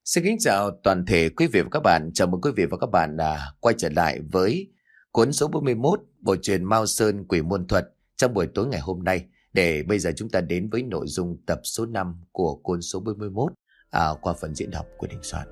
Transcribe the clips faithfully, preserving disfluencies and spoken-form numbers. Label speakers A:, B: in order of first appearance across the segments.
A: Xin kính chào toàn thể quý vị và các bạn. Chào mừng quý vị và các bạn đã quay trở lại với cuốn số bốn mươi mốt bộ truyện Mao Sơn Quỷ Môn Thuật trong buổi tối ngày hôm nay. Để bây giờ chúng ta đến với nội dung tập số năm của cuốn số bốn mươi mốt à, qua phần diễn đọc của Đình Soạn.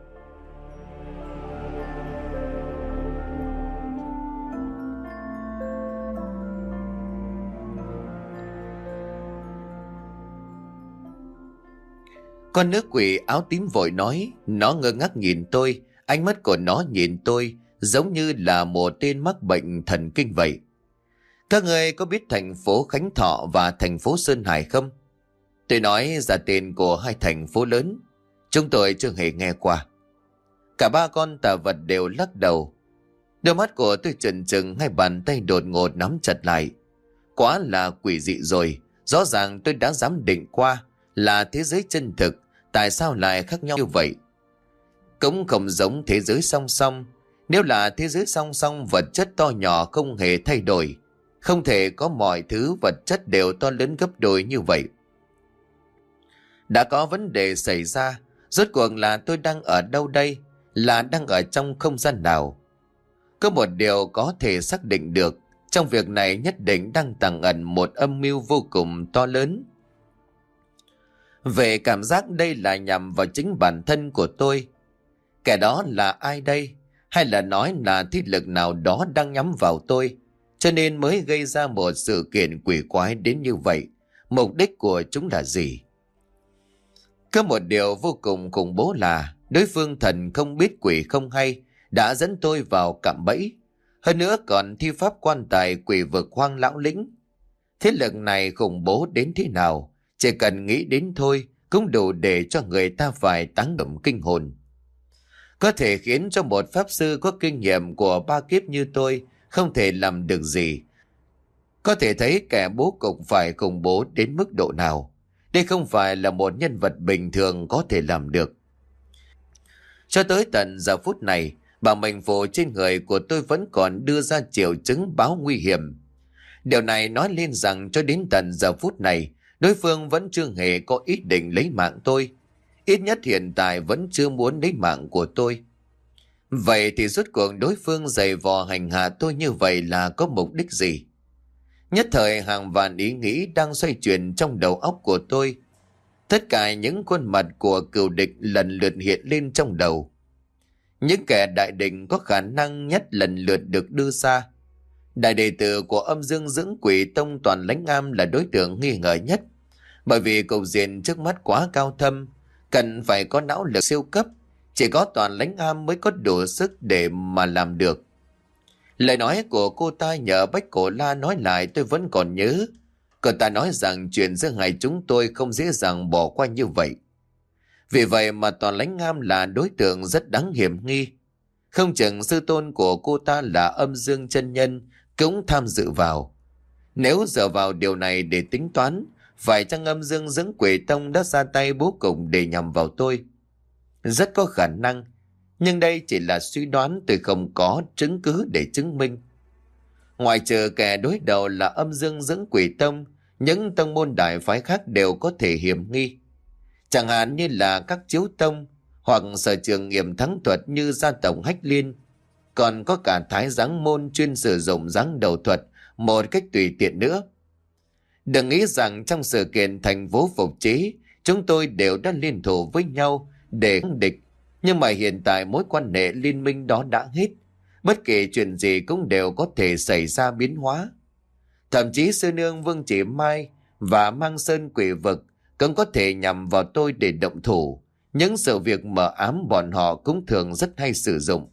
A: Con nữ quỷ áo tím vội nói, nó ngơ ngác nhìn tôi, ánh mắt của nó nhìn tôi giống như là một tên mắc bệnh thần kinh vậy. Các người có biết thành phố Khánh Thọ và thành phố Sơn Hải không? Tôi nói ra tên của hai thành phố lớn, chúng tôi chưa hề nghe qua. Cả ba con tà vật đều lắc đầu. Đôi mắt của tôi trừng trừng, hai bàn tay đột ngột nắm chặt lại. Quá là quỷ dị rồi, rõ ràng tôi đã dám định qua là thế giới chân thực, tại sao lại khác nhau như vậy? Cũng không giống thế giới song song. Nếu là thế giới song song, vật chất to nhỏ không hề thay đổi, không thể có mọi thứ vật chất đều to lớn gấp đôi như vậy. Đã có vấn đề xảy ra, rốt cuộc là tôi đang ở đâu đây? Là đang ở trong không gian nào? Có một điều có thể xác định được, trong việc này nhất định đang tàng ẩn một âm mưu vô cùng to lớn. Về cảm giác đây là nhằm vào chính bản thân của tôi. Kẻ đó là ai đây? Hay là nói là thế lực nào đó đang nhắm vào tôi, cho nên mới gây ra một sự kiện quỷ quái đến như vậy? Mục đích của chúng là gì? Có một điều vô cùng khủng bố là đối phương thần không biết quỷ không hay đã dẫn tôi vào cạm bẫy. Hơn nữa còn thi pháp quan tài quỷ vực hoang lão lĩnh. Thế lực này khủng bố đến thế nào? Chỉ cần nghĩ đến thôi cũng đủ để cho người ta phải táng động kinh hồn. Có thể khiến cho một pháp sư có kinh nghiệm của ba kiếp như tôi không thể làm được gì. Có thể thấy kẻ bố cục phải khủng bố đến mức độ nào. Đây không phải là một nhân vật bình thường có thể làm được. Cho tới tận giờ phút này, bà mệnh phù trên người của tôi vẫn còn đưa ra triệu chứng báo nguy hiểm. Điều này nói lên rằng cho đến tận giờ phút này, đối phương vẫn chưa hề có ý định lấy mạng tôi. Ít nhất hiện tại vẫn chưa muốn lấy mạng của tôi. Vậy thì rốt cuộc đối phương giày vò hành hạ tôi như vậy là có mục đích gì? Nhất thời hàng vạn ý nghĩ đang xoay chuyển trong đầu óc của tôi. Tất cả những khuôn mặt của cừu địch lần lượt hiện lên trong đầu. Những kẻ đại định có khả năng nhất lần lượt được đưa ra. Đại đệ tử của âm dương dưỡng quỷ tông Toàn Lãnh Am là đối tượng nghi ngờ nhất. Bởi vì cục diện trước mắt quá cao thâm, cần phải có não lực siêu cấp. Chỉ có Toàn Lãnh Am mới có đủ sức để mà làm được. Lời nói của cô ta nhờ Bách Cổ La nói lại tôi vẫn còn nhớ. Cô ta nói rằng chuyện giữa hai chúng tôi không dễ dàng bỏ qua như vậy. Vì vậy mà Toàn Lãnh Am là đối tượng rất đáng hiểm nghi. Không chừng sư tôn của cô ta là âm dương chân nhân cũng tham dự vào. Nếu dựa vào điều này để tính toán, phải chăng âm dương dưỡng quỷ tông đã ra tay bố cục để nhằm vào tôi? Rất có khả năng, nhưng đây chỉ là suy đoán, tôi không có chứng cứ để chứng minh. Ngoài trừ kẻ đối đầu là âm dương dưỡng quỷ tông, những tông môn đại phái khác đều có thể hiểm nghi. Chẳng hạn như là các chiếu tông hoặc sở trường nghiệm thắng thuật như gia tộc Hách Liên. Còn có cả thái giáng môn chuyên sử dụng giáng đầu thuật một cách tùy tiện nữa. Đừng nghĩ rằng trong sự kiện thành phố phục chế, chúng tôi đều đã liên thủ với nhau để kháng địch. Nhưng mà hiện tại mối quan hệ liên minh đó đã hết. Bất kỳ chuyện gì cũng đều có thể xảy ra biến hóa. Thậm chí sư nương Vương Chỉ Mai và Mang Sơn quỷ vực cũng có thể nhằm vào tôi để động thủ. Những sự việc mờ ám bọn họ cũng thường rất hay sử dụng.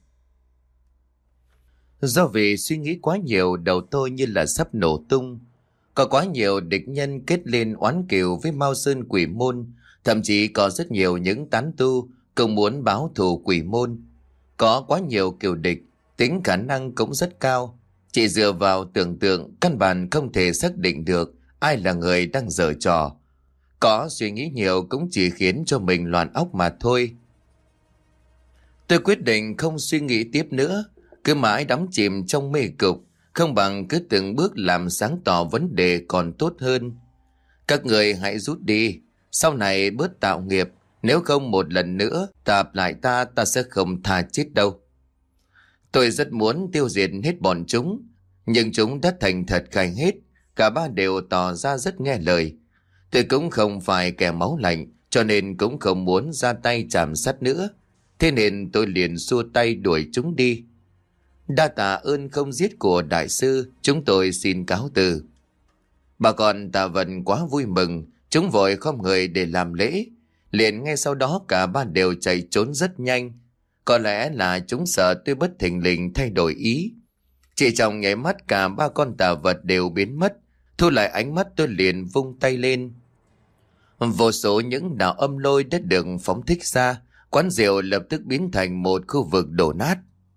A: Do vì suy nghĩ quá nhiều, đầu tôi như là sắp nổ tung. Có quá nhiều địch nhân kết lên oán kiều với Mao Sơn quỷ môn. Thậm chí có rất nhiều những tán tu cũng muốn báo thù quỷ môn. Có quá nhiều kiều địch, tính khả năng cũng rất cao. Chỉ dựa vào tưởng tượng, căn bản không thể xác định được ai là người đang giở trò. Có suy nghĩ nhiều cũng chỉ khiến cho mình loạn óc mà thôi. Tôi quyết định không suy nghĩ tiếp nữa. Cứ mãi đắm chìm trong mê cục, không bằng cứ từng bước làm sáng tỏ vấn đề còn tốt hơn. Các người hãy rút đi, sau này bớt tạo nghiệp, Nếu không một lần nữa tạp lại ta, ta sẽ không tha chết đâu. Tôi rất muốn tiêu diệt hết bọn chúng, nhưng chúng đã thành thật khai hết. Cả ba đều tỏ ra rất nghe lời. Tôi cũng không phải kẻ máu lạnh, cho nên cũng không muốn ra tay chạm sát nữa. Thế nên tôi liền xua tay đuổi chúng đi. Đa tạ ơn không giết của đại sư, chúng tôi xin cáo từ. Bà con Tà Vật quá vui mừng, chúng vội khom người để làm lễ. Liền ngay sau đó cả ba đều chạy trốn rất nhanh. Có lẽ là chúng sợ tôi bất thình lình thay đổi ý. Chỉ trong nháy mắt cả ba con tà vật đều biến mất. Thu lại ánh mắt tôi liền vung tay lên. Vô số những đạo âm lôi đã được phóng thích ra. Quán rượu lập tức biến thành một khu vực đổ nát.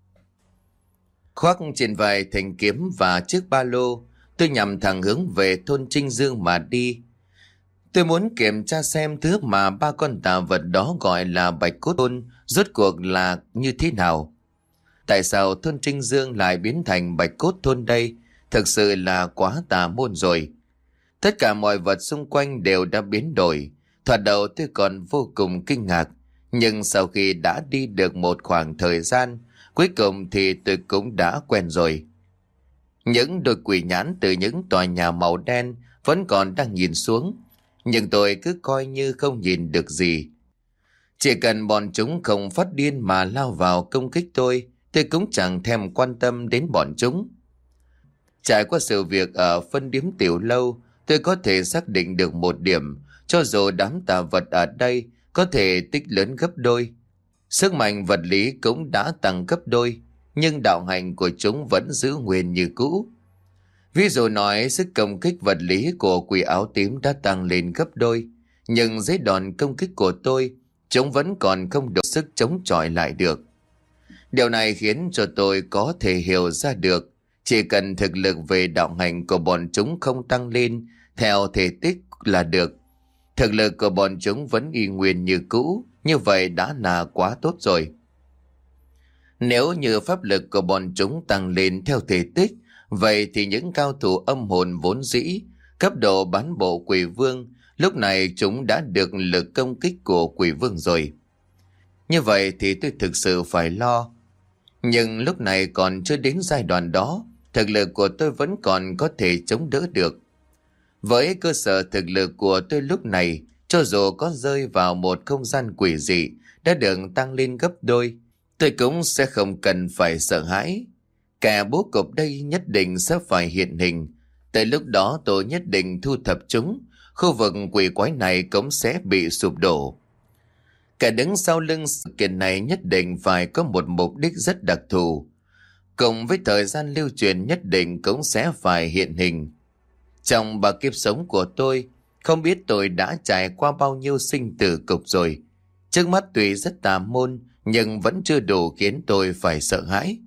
A: Khoác trên vai thanh kiếm và chiếc ba lô, tôi nhằm thẳng hướng về thôn Trinh Dương mà đi. Tôi muốn kiểm tra xem thứ mà ba con tà vật đó gọi là bạch cốt thôn rốt cuộc là như thế nào. Tại sao thôn Trinh Dương lại biến thành bạch cốt thôn đây? Thực sự là quá tà môn rồi. Tất cả mọi vật xung quanh đều đã biến đổi. Thoạt đầu tôi còn vô cùng kinh ngạc. Nhưng sau khi đã đi được một khoảng thời gian, cuối cùng thì tôi cũng đã quen rồi. Những đôi quỷ nhãn từ những tòa nhà màu đen vẫn còn đang nhìn xuống. Nhưng tôi cứ coi như không nhìn được gì. Chỉ cần bọn chúng không phát điên mà lao vào công kích tôi, tôi cũng chẳng thèm quan tâm đến bọn chúng. Trải qua sự việc ở phân điếm tiểu lâu, tôi có thể xác định được một điểm. Cho dù đám tà vật ở đây có thể tích lớn gấp đôi, sức mạnh vật lý cũng đã tăng gấp đôi, nhưng đạo hành của chúng vẫn giữ nguyên như cũ. Ví dụ nói sức công kích vật lý của quỷ áo tím đã tăng lên gấp đôi, nhưng dưới đòn công kích của tôi, chúng vẫn còn không đủ sức chống chọi lại được. Điều này khiến cho tôi có thể hiểu ra được, chỉ cần thực lực về đạo hành của bọn chúng không tăng lên theo thể tích là được. Thực lực của bọn chúng vẫn y nguyên như cũ, như vậy đã là quá tốt rồi. Nếu như pháp lực của bọn chúng tăng lên theo thể tích, vậy thì những cao thủ âm hồn vốn dĩ, cấp độ bán bộ quỷ vương, lúc này chúng đã được lực công kích của quỷ vương rồi. Như vậy thì tôi thực sự phải lo. Nhưng lúc này còn chưa đến giai đoạn đó, thực lực của tôi vẫn còn có thể chống đỡ được. Với cơ sở thực lực của tôi lúc này, cho dù có rơi vào một không gian quỷ dị đã được tăng lên gấp đôi, tôi cũng sẽ không cần phải sợ hãi. Kẻ bố cục đây nhất định sẽ phải hiện hình. Tới lúc đó tôi nhất định thu thập chúng, khu vực quỷ quái này cũng sẽ bị sụp đổ. Kẻ đứng sau lưng sự kiện này nhất định phải có một mục đích rất đặc thù, cùng với thời gian lưu truyền nhất định cũng sẽ phải hiện hình. Trong ba kiếp sống của tôi, không biết tôi đã trải qua bao nhiêu sinh tử cục rồi. Trước mắt tuy rất tà môn, nhưng vẫn chưa đủ khiến tôi phải sợ hãi.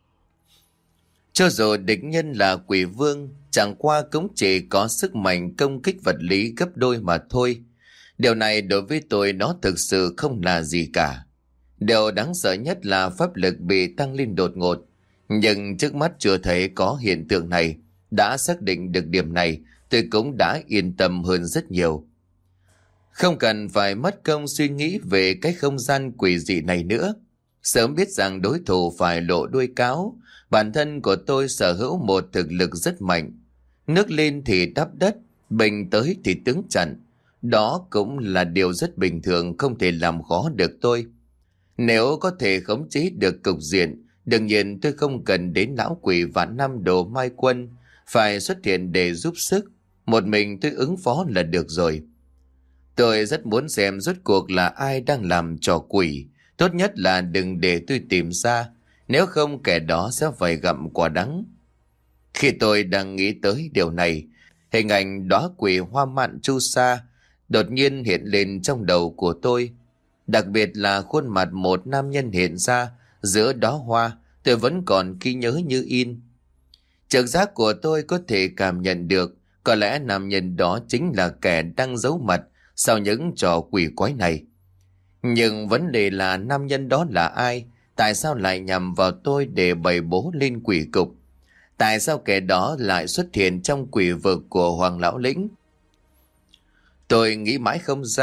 A: Cho dù địch nhân là quỷ vương, chẳng qua cũng chỉ có sức mạnh công kích vật lý gấp đôi mà thôi. Điều này đối với tôi nó thực sự không là gì cả. Điều đáng sợ nhất là pháp lực bị tăng lên đột ngột. Nhưng trước mắt chưa thấy có hiện tượng này. Đã xác định được điểm này, tôi cũng đã yên tâm hơn rất nhiều. Không cần phải mất công suy nghĩ về cái không gian quỷ dị này nữa. Sớm biết rằng đối thủ phải lộ đuôi cáo, bản thân của tôi sở hữu một thực lực rất mạnh. Nước lên thì đắp đất, bình tới thì tướng chặn. Đó cũng là điều rất bình thường, không thể làm khó được tôi. Nếu có thể khống chế được cục diện, đương nhiên tôi không cần đến lão quỷ vạn năm đồ mai quân phải xuất hiện để giúp sức. Một mình tôi ứng phó là được rồi. Tôi rất muốn xem rốt cuộc là ai đang làm trò quỷ. Tốt nhất là đừng để tôi tìm ra, nếu không kẻ đó sẽ phải gặm quả đắng. Khi tôi đang nghĩ tới điều này, hình ảnh đóa quỷ hoa mạn chu sa đột nhiên hiện lên trong đầu của tôi. Đặc biệt là khuôn mặt một nam nhân hiện ra giữa đóa hoa, tôi vẫn còn ghi nhớ như in. Trực giác của tôi có thể cảm nhận được, có lẽ nam nhân đó chính là kẻ đang giấu mặt sau những trò quỷ quái này. Nhưng vấn đề là nam nhân đó là ai? Tại sao lại nhằm vào tôi để bày bố lên quỷ cục? Tại sao kẻ đó lại xuất hiện trong quỷ vực của Hoàng Lão Lĩnh? Tôi nghĩ mãi không ra.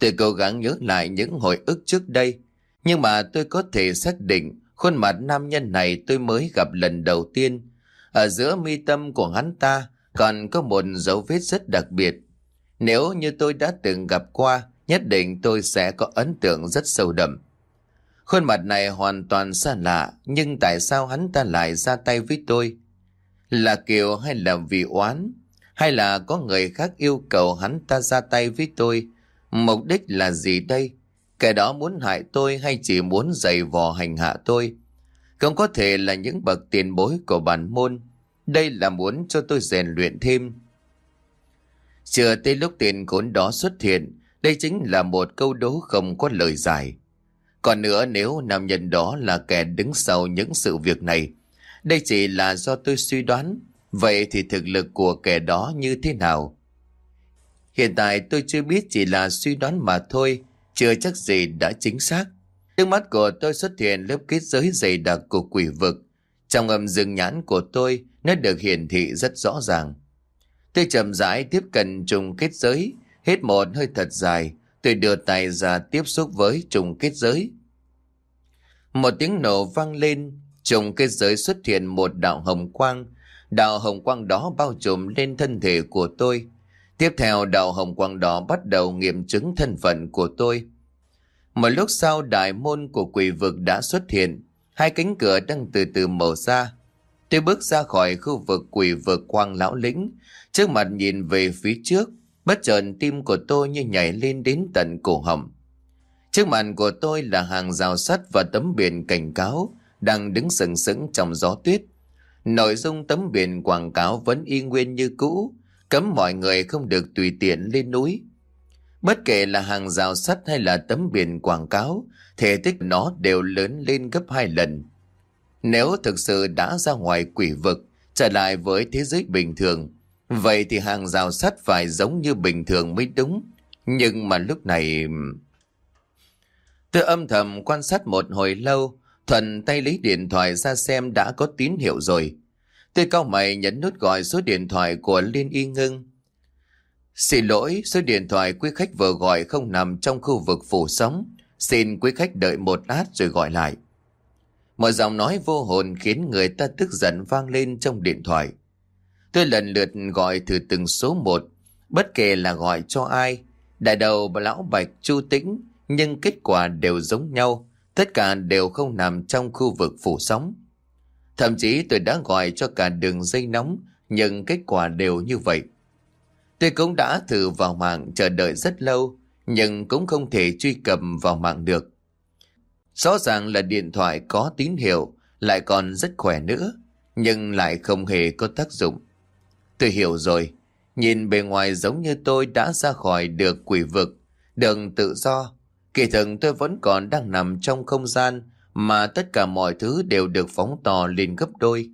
A: Tôi cố gắng nhớ lại những hồi ức trước đây, nhưng mà tôi có thể xác định khuôn mặt nam nhân này tôi mới gặp lần đầu tiên. Ở giữa mi tâm của hắn ta còn có một dấu vết rất đặc biệt. Nếu như tôi đã từng gặp qua, nhất định tôi sẽ có ấn tượng rất sâu đậm. Khuôn mặt này hoàn toàn xa lạ, nhưng tại sao hắn ta lại ra tay với tôi? Là kiều hay là vì oán? Hay là có người khác yêu cầu hắn ta ra tay với tôi? Mục đích là gì đây? Kẻ đó muốn hại tôi hay chỉ muốn giày vò hành hạ tôi? Không có thể là những bậc tiền bối của bản môn. Đây là muốn cho tôi rèn luyện thêm. Chưa tới lúc tiền khốn đó xuất hiện, đây chính là một câu đố không có lời giải. Còn nữa, nếu nam nhân đó là kẻ đứng sau những sự việc này, đây chỉ là do tôi suy đoán. Vậy thì thực lực của kẻ đó như thế nào? Hiện tại tôi chưa biết, chỉ là suy đoán mà thôi, chưa chắc gì đã chính xác. Trước mắt của tôi xuất hiện lớp kết giới dày đặc của quỷ vực. Trong âm dương nhãn của tôi, nó được hiển thị rất rõ ràng. Tôi chậm rãi tiếp cận trùng kết giới, hít một hơi thật dài, tôi đưa tay ra tiếp xúc với trùng kết giới. Một tiếng nổ vang lên, trùng kết giới xuất hiện một đạo hồng quang. Đạo hồng quang đó bao trùm lên thân thể của tôi. Tiếp theo, đạo hồng quang đó bắt đầu nghiệm chứng thân phận của tôi. Một lúc sau, đại môn của quỷ vực đã xuất hiện. Hai cánh cửa đang từ từ mở ra. Tôi bước ra khỏi khu vực quỷ vực quang lão lĩnh. Trước mặt nhìn về phía trước, bất chợt tim của tôi như nhảy lên đến tận cổ họng. Trước mặt của tôi là hàng rào sắt và tấm biển cảnh cáo đang đứng sừng sững trong gió tuyết. Nội dung tấm biển quảng cáo vẫn y nguyên như cũ, cấm mọi người không được tùy tiện lên núi. Bất kể là hàng rào sắt hay là tấm biển quảng cáo, thể tích nó đều lớn lên gấp hai lần. Nếu thực sự đã ra ngoài quỷ vực, trở lại với thế giới bình thường, vậy thì hàng rào sắt phải giống như bình thường mới đúng. Nhưng mà lúc này... Tôi âm thầm quan sát một hồi lâu, thuận tay lấy điện thoại ra xem đã có tín hiệu rồi. Tôi cau mày nhấn nút gọi số điện thoại của Liên Y Ngưng. Xin lỗi, số điện thoại quý khách vừa gọi không nằm trong khu vực phủ sóng. Xin quý khách đợi một lát rồi gọi lại. Một giọng nói vô hồn khiến người ta tức giận vang lên trong điện thoại. Tôi lần lượt gọi thử từng số một, bất kể là gọi cho ai. Đại đầu lão Bạch, Chu Tĩnh, nhưng kết quả đều giống nhau. Tất cả đều không nằm trong khu vực phủ sóng. Thậm chí tôi đã gọi cho cả đường dây nóng, nhưng kết quả đều như vậy. Tôi cũng đã thử vào mạng chờ đợi rất lâu, nhưng cũng không thể truy cập vào mạng được. Rõ ràng là điện thoại có tín hiệu, lại còn rất khỏe nữa, nhưng lại không hề có tác dụng. Tôi hiểu rồi, nhìn bề ngoài giống như tôi đã ra khỏi được quỷ vực, được tự do. Kỳ thực tôi vẫn còn đang nằm trong không gian mà tất cả mọi thứ đều được phóng to lên gấp đôi.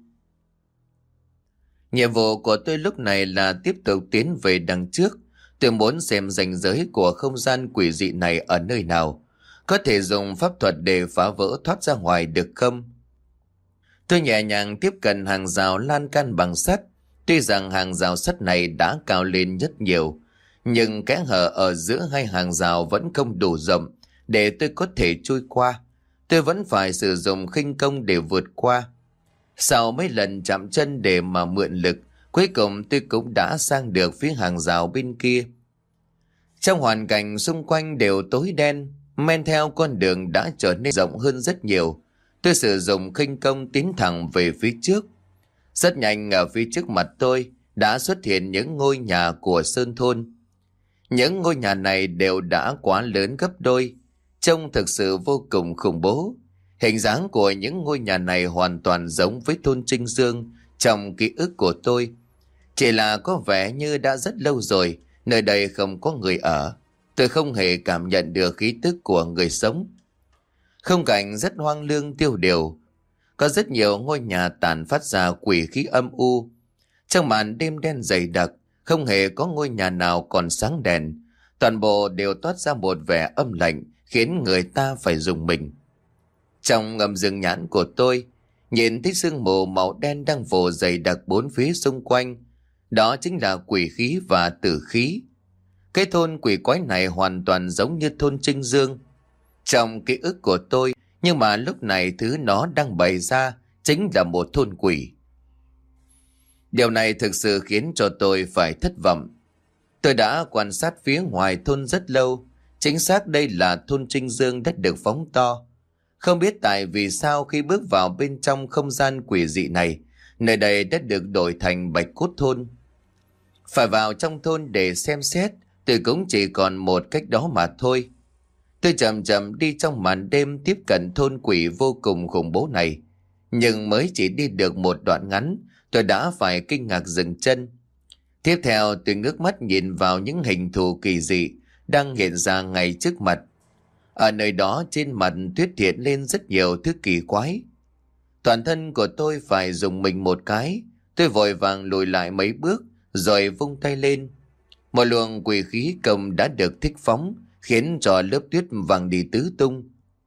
A: Nhiệm vụ của tôi lúc này là tiếp tục tiến về đằng trước. Tôi muốn xem ranh giới của không gian quỷ dị này ở nơi nào. Có thể dùng pháp thuật để phá vỡ thoát ra ngoài được không? Tôi nhẹ nhàng tiếp cận hàng rào lan can bằng sắt. Tuy rằng hàng rào sắt này đã cao lên rất nhiều, nhưng kẽ hở ở giữa hai hàng rào vẫn không đủ rộng để tôi có thể chui qua. Tôi vẫn phải sử dụng khinh công để vượt qua. Sau mấy lần chạm chân để mà mượn lực, cuối cùng tôi cũng đã sang được phía hàng rào bên kia. Trong hoàn cảnh xung quanh đều tối đen, men theo con đường đã trở nên rộng hơn rất nhiều. Tôi sử dụng khinh công tiến thẳng về phía trước. Rất nhanh ở phía trước mặt tôi đã xuất hiện những ngôi nhà của Sơn Thôn. Những ngôi nhà này đều đã quá lớn gấp đôi, trông thực sự vô cùng khủng bố. Hình dáng của những ngôi nhà này hoàn toàn giống với thôn Trinh Dương trong ký ức của tôi. Chỉ là có vẻ như đã rất lâu rồi, nơi đây không có người ở. Tôi không hề cảm nhận được khí tức của người sống. Không cảnh rất hoang lương tiêu điều. Có rất nhiều ngôi nhà tàn phát ra quỷ khí âm u. Trong màn đêm đen dày đặc, không hề có ngôi nhà nào còn sáng đèn. Toàn bộ đều toát ra một vẻ âm lạnh, khiến người ta phải rùng mình. Trong ngầm rừng nhãn của tôi, nhìn thấy sương mù màu đen đang vồ dày đặc bốn phía xung quanh. Đó chính là quỷ khí và tử khí. Cái thôn quỷ quái này hoàn toàn giống như thôn Trinh Dương trong ký ức của tôi, nhưng mà lúc này thứ nó đang bày ra chính là một thôn quỷ. Điều này thực sự khiến cho tôi phải thất vọng. Tôi đã quan sát phía ngoài thôn rất lâu, chính xác đây là thôn Trinh Dương đã được phóng to. Không biết tại vì sao khi bước vào bên trong không gian quỷ dị này, nơi đây đã được đổi thành Bạch Cốt thôn. Phải vào trong thôn để xem xét, tôi cũng chỉ còn một cách đó mà thôi. Tôi chậm chậm đi trong màn đêm tiếp cận thôn quỷ vô cùng khủng bố này. Nhưng mới chỉ đi được một đoạn ngắn, tôi đã phải kinh ngạc dừng chân. Tiếp theo tôi ngước mắt nhìn vào những hình thù kỳ dị đang hiện ra ngay trước mặt. Ở nơi đó trên mặt tuyết hiện lên rất nhiều thứ kỳ quái. Toàn thân của tôi phải dùng mình một cái. Tôi vội vàng lùi lại mấy bước rồi vung tay lên. Một luồng quỷ khí công đã được thích phóng, khiến cho lớp tuyết vàng đi tứ tung.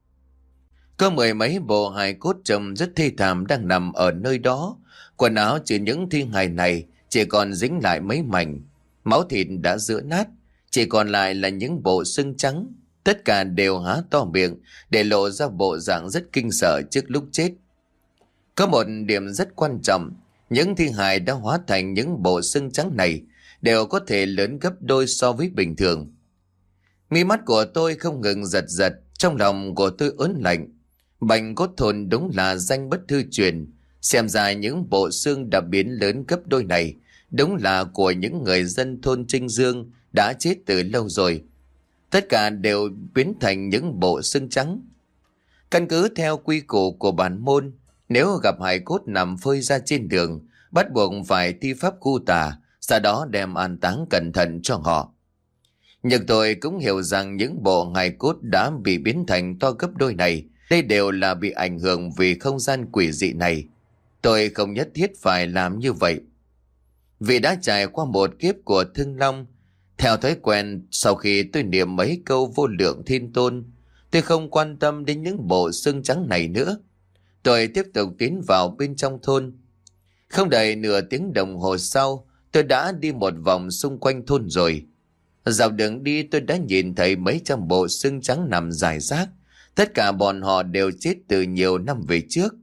A: Có mười mấy bộ hài cốt trông rất thê thảm đang nằm ở nơi đó. Quần áo trên những thi hài này chỉ còn dính lại mấy mảnh. Máu thịt đã rữa nát, chỉ còn lại là những bộ xương trắng. Tất cả đều há to miệng để lộ ra bộ dạng rất kinh sợ trước lúc chết. Có một điểm rất quan trọng, những thi hài đã hóa thành những bộ xương trắng này đều có thể lớn gấp đôi so với bình thường. Mi mắt của tôi không ngừng giật giật, trong lòng của tôi ớn lạnh. Bạch Cốt thôn đúng là danh bất hư truyền. Xem ra những bộ xương đã biến lớn gấp đôi này đúng là của những người dân thôn Trinh Dương đã chết từ lâu rồi. Tất cả đều biến thành những bộ xương trắng. Căn cứ theo quy củ của bản môn, nếu gặp hài cốt nằm phơi ra trên đường, bắt buộc phải thi pháp khu tà, sau đó đem an táng cẩn thận cho họ. Nhưng tôi cũng hiểu rằng những bộ hài cốt đã bị biến thành to gấp đôi này, đây đều là bị ảnh hưởng vì không gian quỷ dị này. Tôi không nhất thiết phải làm như vậy. Vì đã trải qua một kiếp của Thương Long, theo thói quen sau khi tôi niệm mấy câu vô lượng thiên tôn, tôi không quan tâm đến những bộ xương trắng này nữa. Tôi tiếp tục tiến vào bên trong thôn. Không đầy nửa tiếng đồng hồ sau, tôi đã đi một vòng xung quanh thôn rồi. Dạo đường đi tôi đã nhìn thấy mấy trăm bộ xương trắng nằm rải rác. Tất cả bọn họ đều chết từ nhiều năm về trước.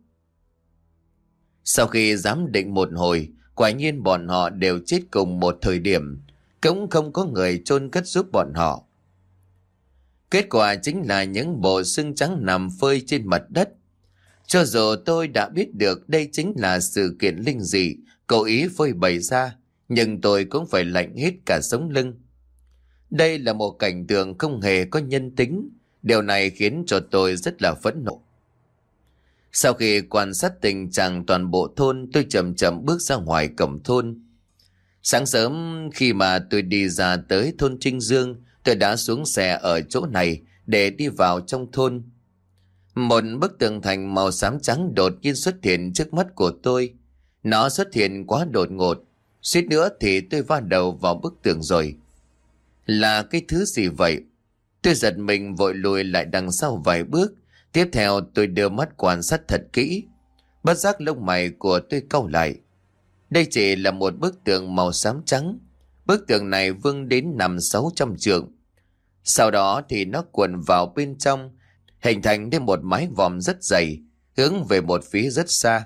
A: Sau khi giám định một hồi, quả nhiên bọn họ đều chết cùng một thời điểm. Cũng không có người chôn cất giúp bọn họ. Kết quả chính là những bộ xương trắng nằm phơi trên mặt đất. Cho dù tôi đã biết được đây chính là sự kiện linh dị cố ý phơi bày ra, nhưng tôi cũng phải lạnh hết cả sống lưng. Đây là một cảnh tượng không hề có nhân tính. Điều này khiến cho tôi rất là phẫn nộ. Sau khi quan sát tình trạng toàn bộ thôn, tôi chậm chậm bước ra ngoài cổng thôn. Sáng sớm khi mà tôi đi ra tới thôn Trinh Dương, tôi đã xuống xe ở chỗ này để đi vào trong thôn. Một bức tường thành màu xám trắng đột nhiên xuất hiện trước mắt của tôi. Nó xuất hiện quá đột ngột, suýt nữa thì tôi va đầu vào bức tường rồi. Là cái thứ gì vậy? Tôi giật mình vội lùi lại đằng sau vài bước. Tiếp theo tôi đưa mắt quan sát thật kỹ. Bất giác lông mày của tôi cau lại. Đây chỉ là một bức tường màu xám trắng. Bức tường này vươn đến năm sáu trăm trượng. Sau đó thì nó cuộn vào bên trong, hình thành nên một mái vòm rất dày, hướng về một phía rất xa.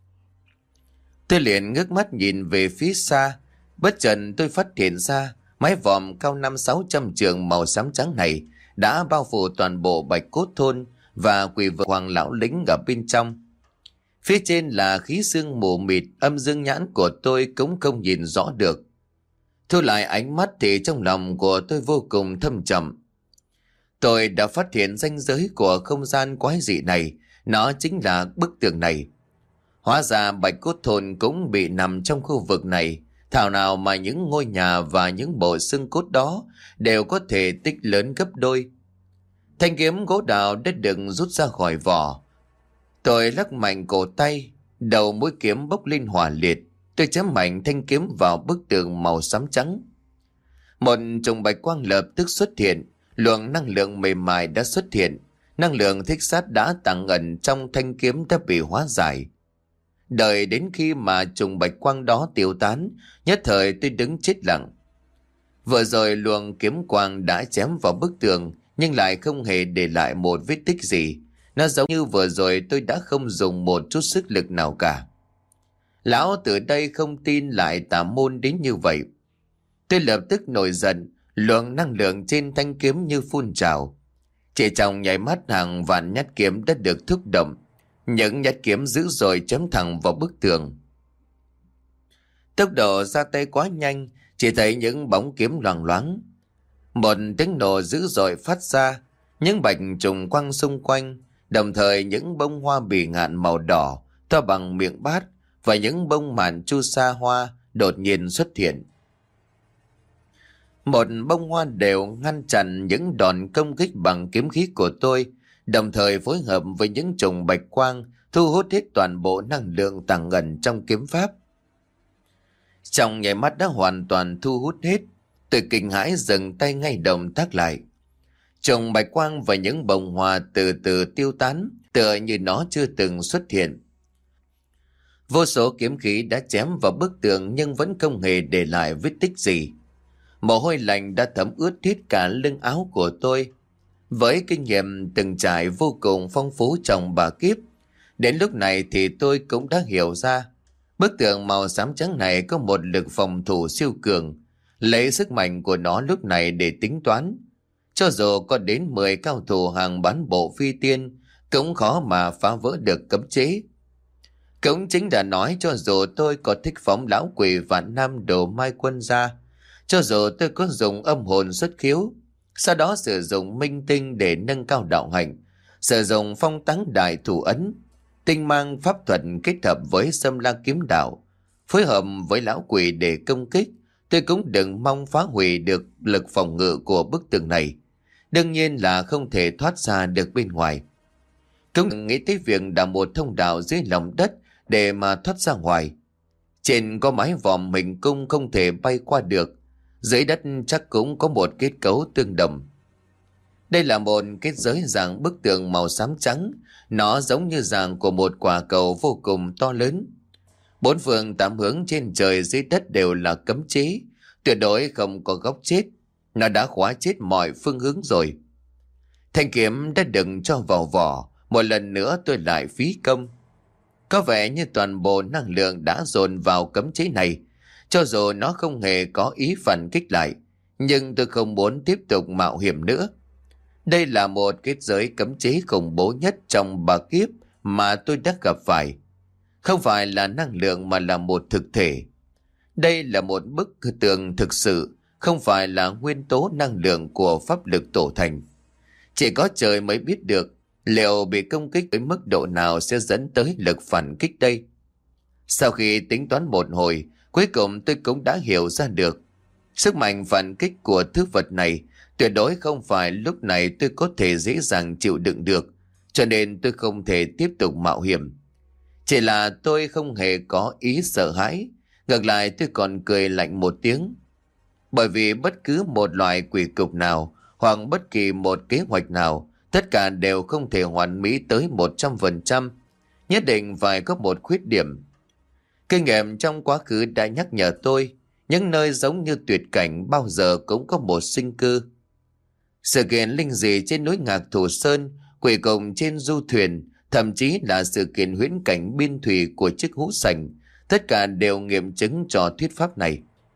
A: Tôi liền ngước mắt nhìn về phía xa. Bất chợt tôi phát hiện ra mái vòm cao năm sáu trăm trượng màu xám trắng này đã bao phủ toàn bộ Bạch Cốt thôn và quỷ vực hoàng lão lính ở bên trong. Phía trên là khí sương mù mịt, âm dương nhãn của tôi cũng không nhìn rõ được. Thu lại ánh mắt thì trong lòng của tôi vô cùng thâm trầm. Tôi đã phát hiện ranh giới của không gian quái dị này, nó chính là bức tường này. Hóa ra Bạch Cốt thôn cũng bị nằm trong khu vực này. Thảo nào mà những ngôi nhà và những bộ xương cốt đó đều có thể tích lớn gấp đôi. Thanh kiếm gỗ đào đã được rút ra khỏi vỏ. Tôi lắc mạnh cổ tay, đầu mũi kiếm bốc lên hỏa liệt. Tôi chém mạnh thanh kiếm vào bức tường màu xám trắng. Một chùm bạch quang lập tức xuất hiện, luồng năng lượng mềm mại đã xuất hiện. Năng lượng thích sát đã tàng ẩn trong thanh kiếm đã bị hóa giải. Đợi đến khi mà chùm bạch quang đó tiêu tán, nhất thời tôi đứng chết lặng. Vừa rồi luồng kiếm quang đã chém vào bức tường nhưng lại không hề để lại một vết tích gì. Nó giống như vừa rồi tôi đã không dùng một chút sức lực nào cả. Lão từ đây không tin lại tà môn đến như vậy. Tôi lập tức nổi giận, luồng năng lượng trên thanh kiếm như phun trào. Chỉ trong nháy mắt hàng vạn nhát kiếm đã được thúc động. Những nhát kiếm dữ dội chém thẳng vào bức tường. Tốc độ ra tay quá nhanh, chỉ thấy những bóng kiếm loằng loáng. Một tiếng nổ dữ dội phát ra, những bạch trùng quăng xung quanh, đồng thời những bông hoa bỉ ngạn màu đỏ to bằng miệng bát và những bông màn chu sa hoa đột nhiên xuất hiện. Một bông hoa đều ngăn chặn những đòn công kích bằng kiếm khí của tôi, đồng thời phối hợp với những trùng bạch quang thu hút hết toàn bộ năng lượng tàng ngần trong kiếm pháp. Trong nháy mắt đã hoàn toàn thu hút hết, tôi kinh hãi dừng tay ngay động tác lại. Trùng bạch quang và những bông hoa từ từ tiêu tán, tựa như nó chưa từng xuất hiện. Vô số kiếm khí đã chém vào bức tường nhưng vẫn không hề để lại vết tích gì. Mồ hôi lạnh đã thấm ướt hết cả lưng áo của tôi. Với kinh nghiệm từng trải vô cùng phong phú trong bà kiếp, đến lúc này thì tôi cũng đã hiểu ra bức tường màu xám trắng này có một lực phòng thủ siêu cường. Lấy sức mạnh của nó lúc này để tính toán, cho dù có đến mười cao thủ hàng bán bộ phi tiên cũng khó mà phá vỡ được cấm chế. Cũng chính đã nói cho dù tôi có thích phóng lão quỷ vạn nam đồ mai quân ra, cho dù tôi có dùng âm hồn xuất khiếu, sau đó sử dụng minh tinh để nâng cao đạo hạnh, sử dụng phong táng đại thủ ấn, tinh mang pháp thuật kết hợp với xâm la kiếm đạo, phối hợp với lão quỷ để công kích, tôi cũng đừng mong phá hủy được lực phòng ngự của bức tường này. Đương nhiên là không thể thoát ra được bên ngoài. Cũng đừng nghĩ tới việc đào một thông đạo dưới lòng đất để mà thoát ra ngoài. Trên có mái vòm hình cung không thể bay qua được, dưới đất chắc cũng có một kết cấu tương đồng. Đây là một kết giới dạng bức tường màu xám trắng, nó giống như dạng của một quả cầu vô cùng to lớn. Bốn phương tám hướng trên trời dưới đất đều là cấm chế, tuyệt đối không có góc chết, nó đã khóa chết mọi phương hướng rồi. Thanh kiếm đã đừng cho vào vỏ, một lần nữa tôi lại phí công. Có vẻ như toàn bộ năng lượng đã dồn vào cấm chế này, cho dù nó không hề có ý phản kích lại, nhưng tôi không muốn tiếp tục mạo hiểm nữa. Đây là một kết giới cấm chế khủng bố nhất trong bà kiếp mà tôi đã gặp phải. Không phải là năng lượng mà là một thực thể. Đây là một bức tường thực sự, không phải là nguyên tố năng lượng của pháp lực tổ thành. Chỉ có trời mới biết được liệu bị công kích với mức độ nào sẽ dẫn tới lực phản kích đây. Sau khi tính toán một hồi, cuối cùng tôi cũng đã hiểu ra được. Sức mạnh phản kích của thứ vật này tuyệt đối không phải lúc này tôi có thể dễ dàng chịu đựng được, cho nên tôi không thể tiếp tục mạo hiểm. Chỉ là tôi không hề có ý sợ hãi, ngược lại tôi còn cười lạnh một tiếng. Bởi vì bất cứ một loại quỷ cục nào hoặc bất kỳ một kế hoạch nào, tất cả đều không thể hoàn mỹ tới một trăm phần trăm, nhất định phải có một khuyết điểm. Kinh nghiệm trong quá khứ đã nhắc nhở tôi, những nơi giống như tuyệt cảnh bao giờ cũng có một sinh cơ. Sự kiện linh dị trên núi Ngạc Thủ Sơn, quỷ cùng trên du thuyền, thậm chí là sự kiện huyễn cảnh biên thủy của chiếc hũ sành, tất cả đều nghiệm chứng cho thuyết pháp này.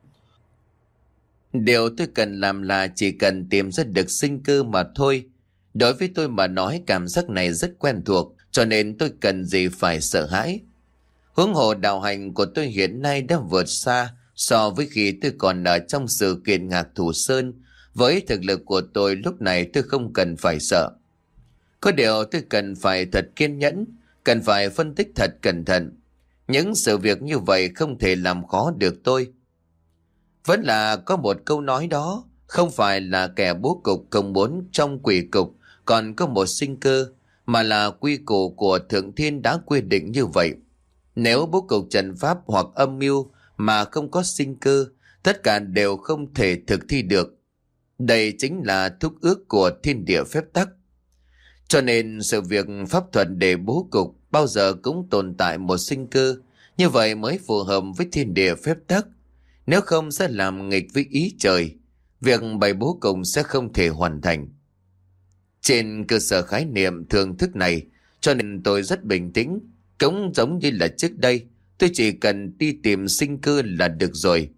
A: Điều tôi cần làm là chỉ cần tìm ra được sinh cơ mà thôi. Đối với tôi mà nói cảm giác này rất quen thuộc, cho nên tôi cần gì phải sợ hãi. Huống hồ đạo hành của tôi hiện nay đã vượt xa so với khi tôi còn ở trong sự kiện Ngạc Thủ Sơn. Với thực lực của tôi lúc này tôi không cần phải sợ. Có điều tôi cần phải thật kiên nhẫn, cần phải phân tích thật cẩn thận. Những sự việc như vậy không thể làm khó được tôi. Vẫn là có một câu nói đó, không phải là kẻ bố cục không muốn trong quỷ cục còn có một sinh cơ, mà là quy củ của Thượng Thiên đã quy định như vậy. Nếu bố cục trần pháp hoặc âm mưu mà không có sinh cơ, tất cả đều không thể thực thi được. Đây chính là thúc ước của thiên địa phép tắc. Cho nên sự việc pháp thuật để bố cục bao giờ cũng tồn tại một sinh cơ, như vậy mới phù hợp với thiên địa phép tắc. Nếu không sẽ làm nghịch với ý trời. việc bày bố cục sẽ không thể hoàn thành. Trên cơ sở khái niệm thường thức này, cho nên tôi rất bình tĩnh, cũng giống như là trước đây, tôi chỉ cần đi tìm sinh cơ là được rồi.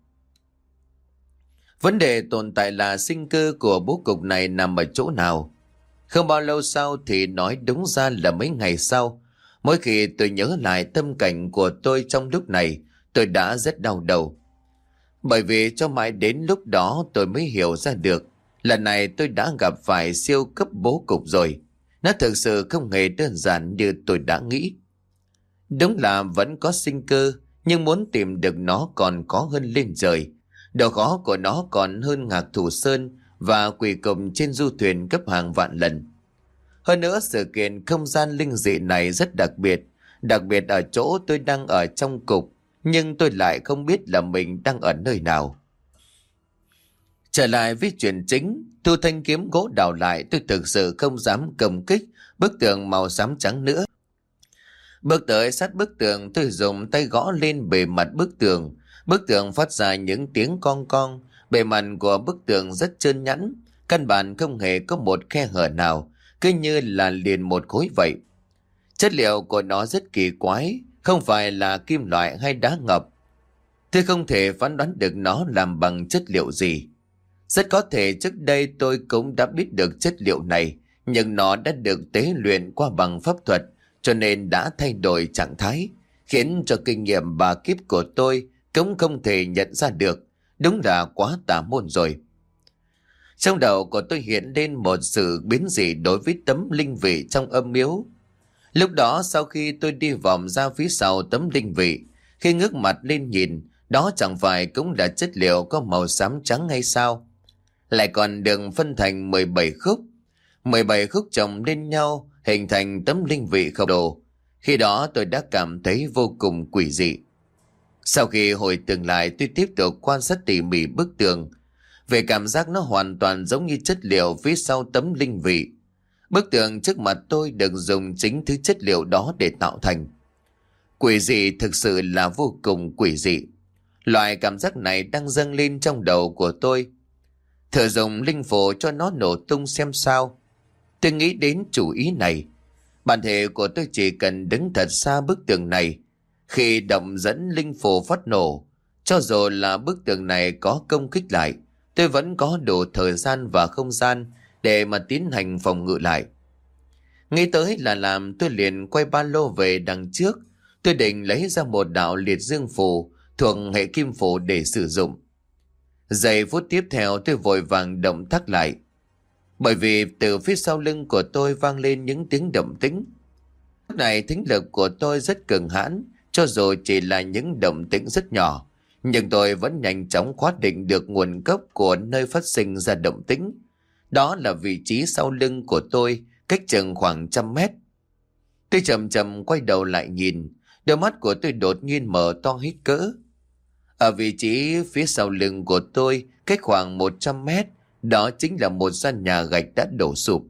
A: Vấn đề tồn tại là sinh cơ của bố cục này nằm ở chỗ nào? Không bao lâu sau thì nói đúng ra là mấy ngày sau, mỗi khi tôi nhớ lại tâm cảnh của tôi trong lúc này, tôi đã rất đau đầu. Bởi vì cho mãi đến lúc đó tôi mới hiểu ra được, lần này tôi đã gặp phải siêu cấp bố cục rồi. Nó thực sự không hề đơn giản như tôi đã nghĩ. Đúng là vẫn có sinh cơ, nhưng muốn tìm được nó còn khó hơn lên trời. Độ khó của nó còn hơn Ngạc Thủ Sơn và quỷ cục trên du thuyền cấp hàng vạn lần. Hơn nữa, sự kiện không gian linh dị này rất đặc biệt. Đặc biệt ở chỗ tôi đang ở trong cục, nhưng tôi lại không biết là mình đang ở nơi nào. Trở lại với chuyện chính, thu thanh kiếm gỗ đào lại, tôi thực sự không dám cầm kích bức tường màu xám trắng nữa. Bước tới sát bức tường, tôi dùng tay gõ lên bề mặt bức tường. Bức tường phát ra những tiếng cong cong, bề mặt của bức tường rất trơn nhẵn, căn bản không hề có một khe hở nào, cứ như là liền một khối vậy. Chất liệu của nó rất kỳ quái, không phải là kim loại hay đá ngọc. Tôi không thể phán đoán được nó làm bằng chất liệu gì. Rất có thể trước đây tôi cũng đã biết được chất liệu này, nhưng nó đã được tế luyện qua bằng pháp thuật, cho nên đã thay đổi trạng thái, khiến cho kinh nghiệm bà kiếp của tôi cũng không thể nhận ra được. Đúng là quá tà môn rồi. Trong đầu của tôi hiện lên một sự biến dị đối với tấm linh vị trong âm miếu. Lúc đó sau khi tôi đi vòng ra phía sau tấm linh vị, khi ngước mặt lên nhìn, đó chẳng phải cũng là chất liệu có màu xám trắng hay sao? Lại còn được phân thành mười bảy khúc. mười bảy khúc chồng lên nhau hình thành tấm linh vị khổng lồ. Khi đó tôi đã cảm thấy vô cùng quỷ dị. Sau khi hồi tưởng lại, tôi tiếp tục quan sát tỉ mỉ bức tường. Về cảm giác nó hoàn toàn giống như chất liệu phía sau tấm linh vị. Bức tường trước mặt tôi được dùng chính thứ chất liệu đó để tạo thành. Quỷ dị thực sự là vô cùng quỷ dị. Loại cảm giác này đang dâng lên trong đầu của tôi. Thử dùng linh phù cho nó nổ tung xem sao. Tôi nghĩ đến chủ ý này. Bản thể của tôi chỉ cần đứng thật xa bức tường này. Khi động dẫn linh phù phát nổ, cho dù là bức tường này có công kích lại, tôi vẫn có đủ thời gian và không gian để mà tiến hành phòng ngự lại. Nghĩ tới là làm, tôi liền quay ba lô về đằng trước. Tôi định lấy ra một đạo liệt dương phù thuộc hệ kim phù để sử dụng. Giây phút tiếp theo tôi vội vàng động tác lại, bởi vì từ phía sau lưng của tôi vang lên những tiếng động tĩnh. Lúc này thính lực của tôi rất cường hãn, cho dù chỉ là những động tĩnh rất nhỏ, nhưng tôi vẫn nhanh chóng khoát định được nguồn gốc của nơi phát sinh ra động tĩnh. Đó là vị trí sau lưng của tôi, cách chừng khoảng trăm mét. Tôi chậm chậm quay đầu lại nhìn, đôi mắt của tôi đột nhiên mở to hít cỡ. Ở vị trí phía sau lưng của tôi, cách khoảng một trăm mét, đó chính là một gian nhà gạch đã đổ sụp.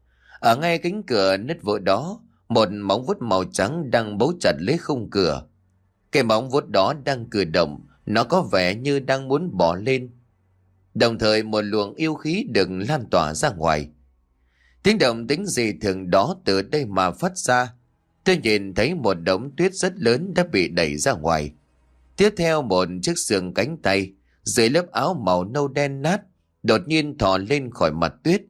A: Ở ngay cánh cửa nứt vỡ đó, một móng vuốt màu trắng đang bấu chặt lấy khung cửa. Cái móng vuốt đó đang cử động, nó có vẻ như đang muốn bỏ lên. Đồng thời một luồng yêu khí được lan tỏa ra ngoài. Tiếng động tĩnh dị thường đó từ đây mà phát ra. Tôi nhìn thấy một đống tuyết rất lớn đã bị đẩy ra ngoài. Tiếp theo một chiếc xương cánh tay dưới lớp áo màu nâu đen nát đột nhiên thò lên khỏi mặt tuyết.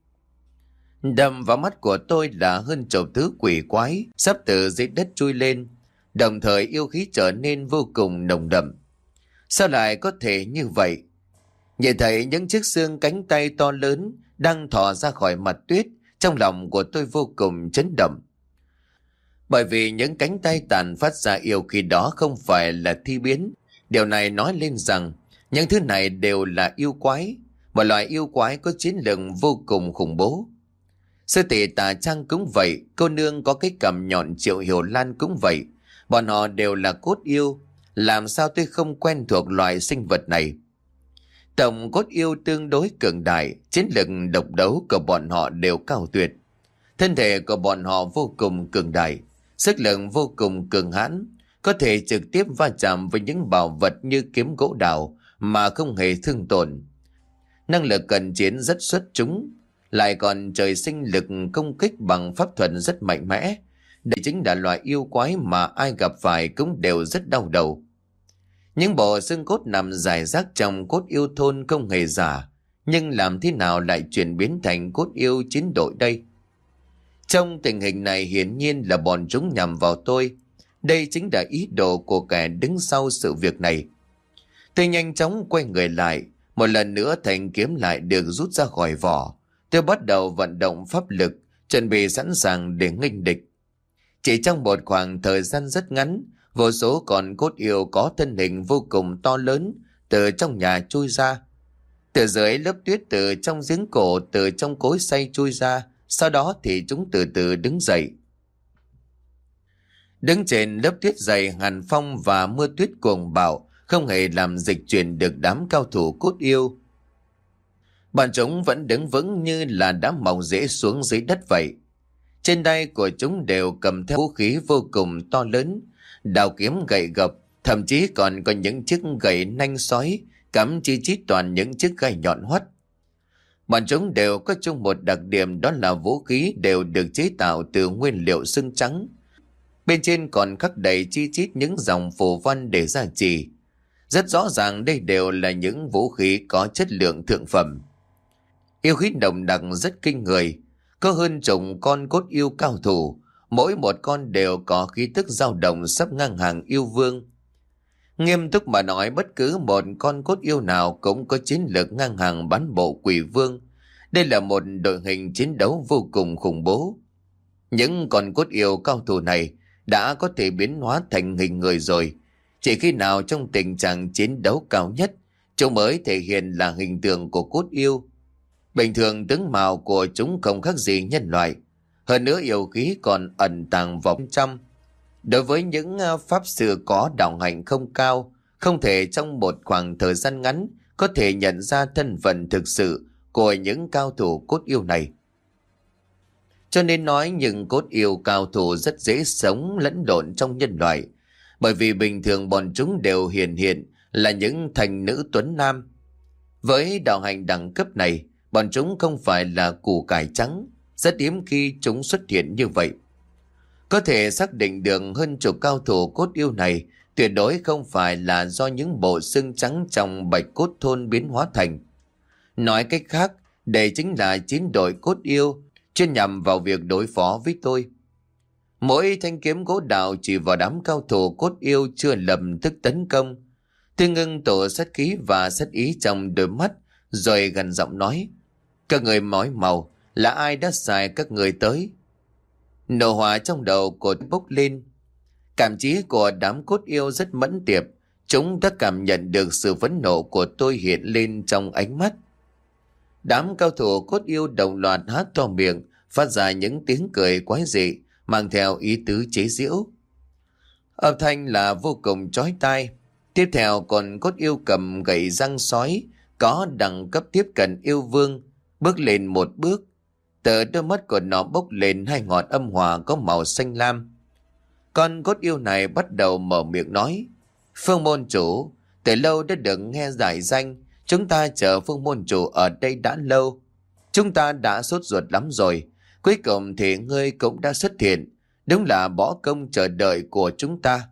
A: Đâm vào mắt của tôi là hơn chục thứ quỷ quái sắp từ dưới đất chui lên, đồng thời yêu khí trở nên vô cùng nồng đậm. Sao lại có thể như vậy? Nhìn thấy những chiếc xương cánh tay to lớn đang thò ra khỏi mặt tuyết, trong lòng của tôi vô cùng chấn động. Bởi vì những cánh tay tàn phát ra yêu khí đó không phải là thi biến. Điều này nói lên rằng những thứ này đều là yêu quái, một loại yêu quái có chiến lược vô cùng khủng bố. Sư tỷ Tà Trang cũng vậy, cô nương có cái cằm nhọn Triệu Hiểu Lan cũng vậy. Bọn họ đều là cốt yêu. Làm sao tôi không quen thuộc loại sinh vật này? Tổng cốt yêu tương đối cường đại, chiến lược độc đấu của bọn họ đều cao tuyệt. Thân thể của bọn họ vô cùng cường đại, sức lực vô cùng cường hãn, có thể trực tiếp va chạm với những bảo vật như kiếm gỗ đào mà không hề thương tổn. năng lực cận chiến rất xuất chúng, lại còn trời sinh lực công kích bằng pháp thuật rất mạnh mẽ. Đây chính là loại yêu quái mà ai gặp phải cũng đều rất đau đầu. Những bộ xương cốt nằm rải rác trong cốt yêu thôn không hề giả, nhưng làm thế nào lại chuyển biến thành cốt yêu chiến đội đây? Trong tình hình này hiển nhiên là bọn chúng nhằm vào tôi. Đây chính là ý đồ của kẻ đứng sau sự việc này. Tôi nhanh chóng quay người lại, một lần nữa thanh kiếm lại được rút ra khỏi vỏ. Tôi bắt đầu vận động pháp lực, chuẩn bị sẵn sàng để nghênh địch. Chỉ trong một khoảng thời gian rất ngắn, vô số con cốt yêu có thân hình vô cùng to lớn từ trong nhà chui ra. Từ dưới lớp tuyết, từ trong giếng cổ, từ trong cối xay chui ra, sau đó thì chúng từ từ đứng dậy. Đứng trên lớp tuyết dày, hàn phong và mưa tuyết cuồng bạo không hề làm dịch chuyển được đám cao thủ cốt yêu. Bọn chúng vẫn đứng vững như là đã mọc rễ xuống dưới đất vậy. Trên tay của chúng đều cầm theo vũ khí vô cùng to lớn, đao kiếm, gậy gộc, thậm chí còn có những chiếc gậy nanh sói cắm chi chít toàn những chiếc gai nhọn hoắt. Bọn chúng đều có chung một đặc điểm, đó là vũ khí đều được chế tạo từ nguyên liệu xương trắng. Bên trên còn khắc đầy chi chít những dòng phù văn để gia trì. Rất rõ ràng đây đều là những vũ khí có chất lượng thượng phẩm. Yêu khí nồng đặc rất kinh người, có hơn chục con cốt yêu cao thủ, mỗi một con đều có khí tức dao động sắp ngang hàng yêu vương. Nghiêm túc mà nói, bất cứ một con cốt yêu nào cũng có chiến lược ngang hàng bán bộ quỷ vương. Đây là một đội hình chiến đấu vô cùng khủng bố. Những con cốt yêu cao thủ này đã có thể biến hóa thành hình người rồi. Chỉ khi nào trong tình trạng chiến đấu cao nhất, chúng mới thể hiện là hình tượng của cốt yêu. Bình thường tướng mạo của chúng không khác gì nhân loại. Hơn nữa yêu khí còn ẩn tàng vào bên trong. Đối với những pháp sư có đạo hạnh không cao, không thể trong một khoảng thời gian ngắn có thể nhận ra thân phận thực sự của những cao thủ cốt yêu này. Cho nên nói những cốt yêu cao thủ rất dễ sống lẫn lộn trong nhân loại, bởi vì bình thường bọn chúng đều hiển hiện là những thành nữ tuấn nam. Với đạo hạnh đẳng cấp này, bọn chúng không phải là củ cải trắng, rất hiếm khi chúng xuất hiện như vậy. Có thể xác định được hơn chục cao thủ cốt yêu này tuyệt đối không phải là do những bộ xương trắng trong bạch cốt thôn biến hóa thành. Nói cách khác, đây chính là chiến đội cốt yêu chuyên nhằm vào việc đối phó với tôi. Mỗi thanh kiếm gỗ đào chỉ vào đám cao thủ cốt yêu chưa lầm thức tấn công. Tôi ngưng tổ sát khí và sát ý trong đôi mắt, rồi gần giọng nói: các người mói màu, là ai đã sai các người tới? Nổ hỏa trong đầu của tôi bốc lên. Cảm trí của đám cốt yêu rất mẫn tiệp, chúng đã cảm nhận được sự phẫn nộ của tôi hiện lên trong ánh mắt. Đám cao thủ cốt yêu đồng loạt há to miệng, phát ra những tiếng cười quái dị, mang theo ý tứ chế giễu. Âm thanh là vô cùng chói tai. Tiếp theo còn cốt yêu cầm gậy răng sói, có đẳng cấp tiếp cận yêu vương, bước lên một bước. Từ đôi mắt của nó bốc lên hai ngọn âm hòa có màu xanh lam. Con cốt yêu này bắt đầu mở miệng nói: Phương môn chủ, từ lâu đã được nghe giải danh, chúng ta chờ Phương môn chủ ở đây đã lâu. Chúng ta đã sốt ruột lắm rồi, cuối cùng thì ngươi cũng đã xuất hiện, đúng là bỏ công chờ đợi của chúng ta.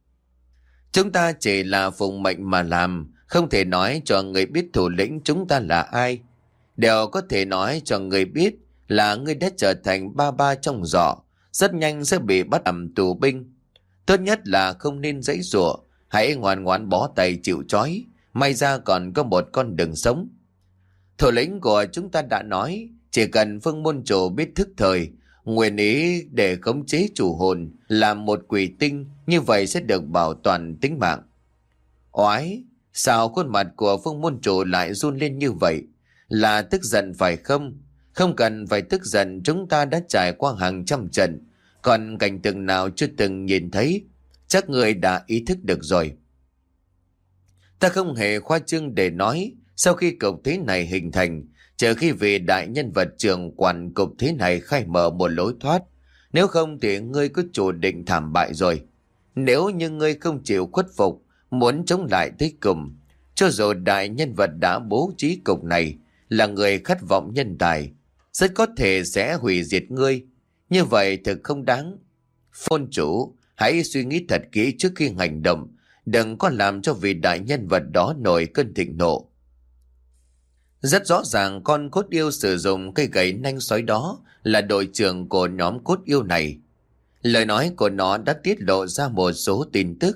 A: Chúng ta chỉ là phụng mệnh mà làm, không thể nói cho người biết thủ lĩnh chúng ta là ai. Đều có thể nói cho người biết là ngươi đã trở thành ba ba trong giỏ, rất nhanh sẽ bị bắt làm tù binh. Tốt nhất là không nên giãy giụa, hãy ngoan ngoãn bó tay chịu trói, may ra còn có một con đường sống. Thủ lĩnh của chúng ta đã nói, chỉ cần Phương môn chủ biết thức thời, nguyện ý để khống chế chủ hồn, làm một quỷ tinh, như vậy sẽ được bảo toàn tính mạng. Oái, sao khuôn mặt của Phương môn chủ lại run lên như vậy? Là tức giận phải không? Không cần phải tức giận, chúng ta đã trải qua hàng trăm trận, còn cảnh tượng nào chưa từng nhìn thấy, chắc người đã ý thức được rồi. Ta không hề khoa trương để nói, sau khi cục thế này hình thành, chờ khi vị đại nhân vật trưởng quản cục thế này khai mở một lối thoát, nếu không thì ngươi có chủ định thảm bại rồi. Nếu như ngươi không chịu khuất phục, muốn chống lại tới cùng, Cho dù đại nhân vật đã bố trí cục này là người khát vọng nhân tài, rất có thể sẽ hủy diệt ngươi. Như vậy thực không đáng. Phôn chủ, hãy suy nghĩ thật kỹ trước khi hành động. Đừng có làm cho vị đại nhân vật đó nổi cơn thịnh nộ. Rất rõ ràng con cốt yêu sử dụng cây gậy nanh sói đó là đội trưởng của nhóm cốt yêu này. Lời nói của nó đã tiết lộ ra một số tin tức.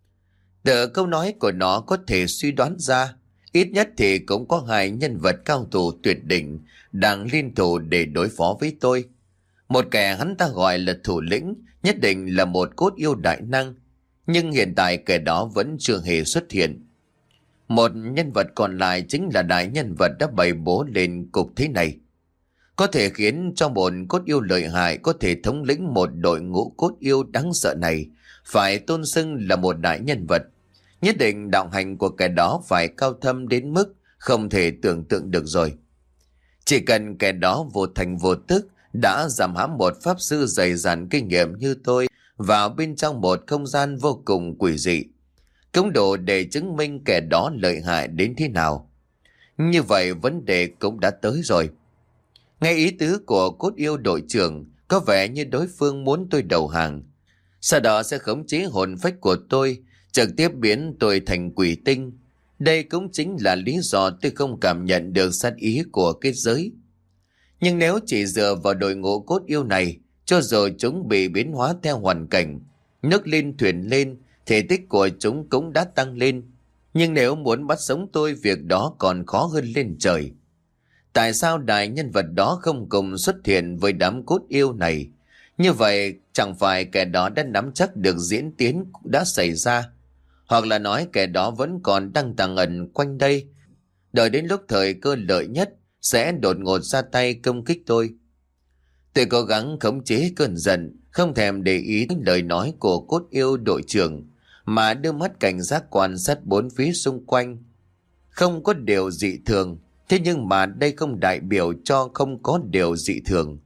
A: Từ câu nói của nó có thể suy đoán ra, ít nhất thì cũng có hai nhân vật cao thủ tuyệt đỉnh đang liên thủ để đối phó với tôi. Một kẻ hắn ta gọi là thủ lĩnh, nhất định là một cốt yêu đại năng, nhưng hiện tại kẻ đó vẫn chưa hề xuất hiện. Một nhân vật còn lại chính là đại nhân vật đã bày bố lên cục thế này. Có thể khiến cho một cốt yêu lợi hại có thể thống lĩnh một đội ngũ cốt yêu đáng sợ này, phải tôn xưng là một đại nhân vật. Nhất định đạo hành của kẻ đó phải cao thâm đến mức không thể tưởng tượng được rồi. Chỉ cần kẻ đó vô thành vô tức đã giảm hãm một pháp sư dày dặn kinh nghiệm như tôi vào bên trong một không gian vô cùng quỷ dị, cũng đủ để chứng minh kẻ đó lợi hại đến thế nào. Như vậy vấn đề cũng đã tới rồi. Nghe ý tứ của cốt yêu đội trưởng, có vẻ như đối phương muốn tôi đầu hàng, sau đó sẽ khống chế hồn phách của tôi, trực tiếp biến tôi thành quỷ tinh. Đây cũng chính là lý do tôi không cảm nhận được sát ý của kết giới. Nhưng nếu chỉ dựa vào đội ngũ cốt yêu này, cho dù chúng bị biến hóa theo hoàn cảnh, nước lên thuyền lên, thể tích của chúng cũng đã tăng lên. Nhưng nếu muốn bắt sống tôi, việc đó còn khó hơn lên trời. Tại sao đại nhân vật đó không cùng xuất hiện với đám cốt yêu này? Như vậy chẳng phải kẻ đó đã nắm chắc được diễn tiến đã xảy ra, hoặc là nói kẻ đó vẫn còn đang tàng ẩn quanh đây, đợi đến lúc thời cơ lợi nhất sẽ đột ngột ra tay công kích tôi. Tôi cố gắng khống chế cơn giận, không thèm để ý đến lời nói của cốt yêu đội trưởng, mà đưa mắt cảnh giác quan sát bốn phía xung quanh. Không có điều dị thường, thế nhưng mà đây không đại biểu cho không có điều dị thường.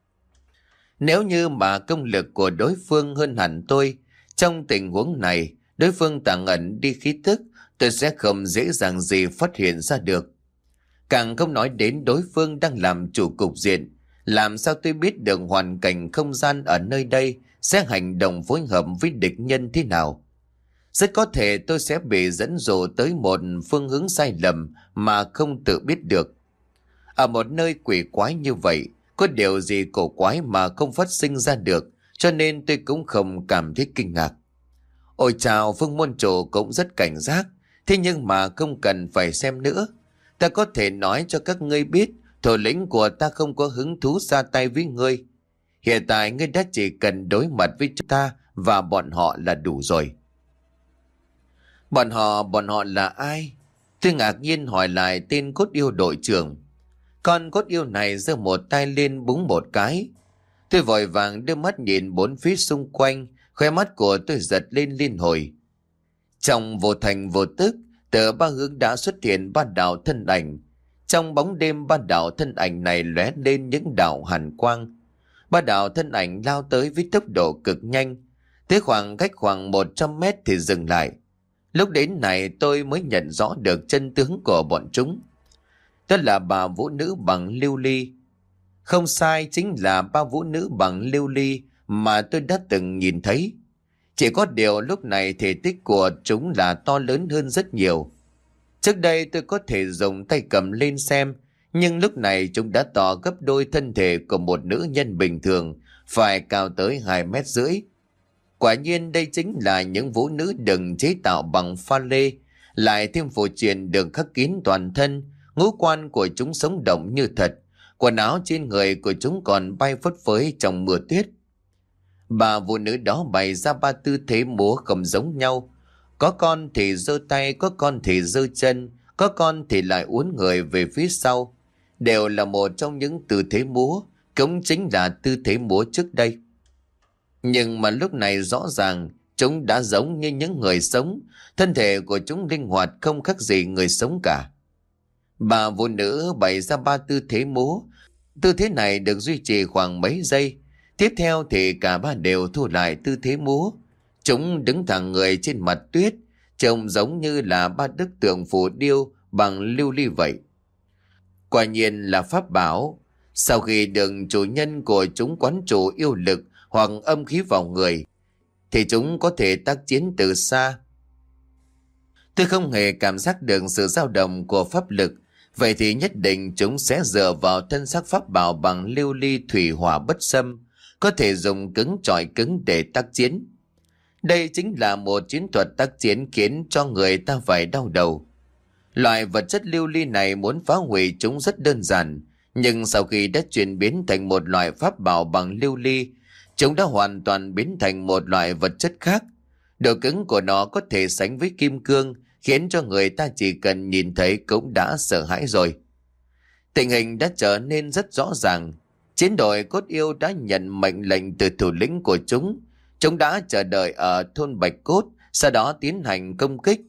A: Nếu như mà công lực của đối phương hơn hẳn tôi, trong tình huống này, đối phương tàng ẩn đi khí tức, tôi sẽ không dễ dàng gì phát hiện ra được. Càng không nói đến đối phương đang làm chủ cục diện, làm sao tôi biết được hoàn cảnh không gian ở nơi đây sẽ hành động phối hợp với địch nhân thế nào. Rất có thể tôi sẽ bị dẫn dụ tới một phương hướng sai lầm mà không tự biết được. Ở một nơi quỷ quái như vậy, có điều gì cổ quái mà không phát sinh ra được, cho nên tôi cũng không cảm thấy kinh ngạc. Ôi chào, Phương môn chủ cũng rất cảnh giác, thế nhưng mà không cần phải xem nữa. Ta có thể nói cho các ngươi biết, thủ lĩnh của ta không có hứng thú ra tay với ngươi. Hiện tại ngươi đã chỉ cần đối mặt với chúng ta và bọn họ là đủ rồi. Bọn họ, bọn họ là ai? Tôi ngạc nhiên hỏi lại tên cốt yêu đội trưởng. Con cốt yêu này giơ một tay lên búng một cái. Tôi vội vàng đưa mắt nhìn bốn phía xung quanh, khóe mắt của tôi giật lên liên hồi. Trong vô thành vô tức, từ ba hướng đã xuất hiện ba đạo thân ảnh. Trong bóng đêm, ba đạo thân ảnh này lóe lên những đạo hàn quang. Ba đạo thân ảnh lao tới với tốc độ cực nhanh, tới khoảng cách khoảng một trăm mét thì dừng lại. Lúc đến này tôi mới nhận rõ được chân tướng của bọn chúng. Đó là bà vũ nữ bằng lưu ly. Không sai, chính là ba vũ nữ bằng lưu ly mà tôi đã từng nhìn thấy. Chỉ có điều lúc này thể tích của chúng là to lớn hơn rất nhiều. Trước đây tôi có thể dùng tay cầm lên xem, nhưng lúc này chúng đã to gấp đôi thân thể của một nữ nhân bình thường, phải cao tới hai mét rưỡi. Quả nhiên đây chính là những vũ nữ đừng chế tạo bằng pha lê, lại thêm phù triện được khắc kín toàn thân, ngũ quan của chúng sống động như thật, quần áo trên người của chúng còn bay phất phới trong mưa tuyết. Bà vũ nữ đó bày ra ba tư thế múa không giống nhau, có con thì giơ tay, có con thì giơ chân, có con thì lại uốn người về phía sau, đều là một trong những tư thế múa, cũng chính là tư thế múa trước đây. Nhưng mà lúc này rõ ràng chúng đã giống như những người sống, thân thể của chúng linh hoạt không khác gì người sống cả. Bà vũ nữ bày ra ba tư thế múa, tư thế này được duy trì khoảng mấy giây, tiếp theo thì cả ba đều thu lại tư thế múa. Chúng đứng thẳng người trên mặt tuyết, trông giống như là ba bức tượng phù điêu bằng lưu ly vậy. Quả nhiên là pháp bảo. Sau khi được chủ nhân của chúng quán chủ yêu lực hoặc âm khí vào người, thì chúng có thể tác chiến từ xa. Tôi không hề cảm giác được sự dao động của pháp lực, vậy thì nhất định chúng sẽ dựa vào thân xác pháp bảo bằng lưu ly thủy hỏa bất xâm, có thể dùng cứng chọi cứng để tác chiến. Đây chính là một chiến thuật tác chiến khiến cho người ta phải đau đầu. Loại vật chất lưu ly này muốn phá hủy chúng rất đơn giản, nhưng sau khi đã chuyển biến thành một loại pháp bảo bằng lưu ly, chúng đã hoàn toàn biến thành một loại vật chất khác. Độ cứng của nó có thể sánh với kim cương, khiến cho người ta chỉ cần nhìn thấy cũng đã sợ hãi rồi. Tình hình đã trở nên rất rõ ràng. Chiến đội cốt yêu đã nhận mệnh lệnh từ thủ lĩnh của chúng. Chúng đã chờ đợi ở thôn Bạch Cốt, sau đó tiến hành công kích.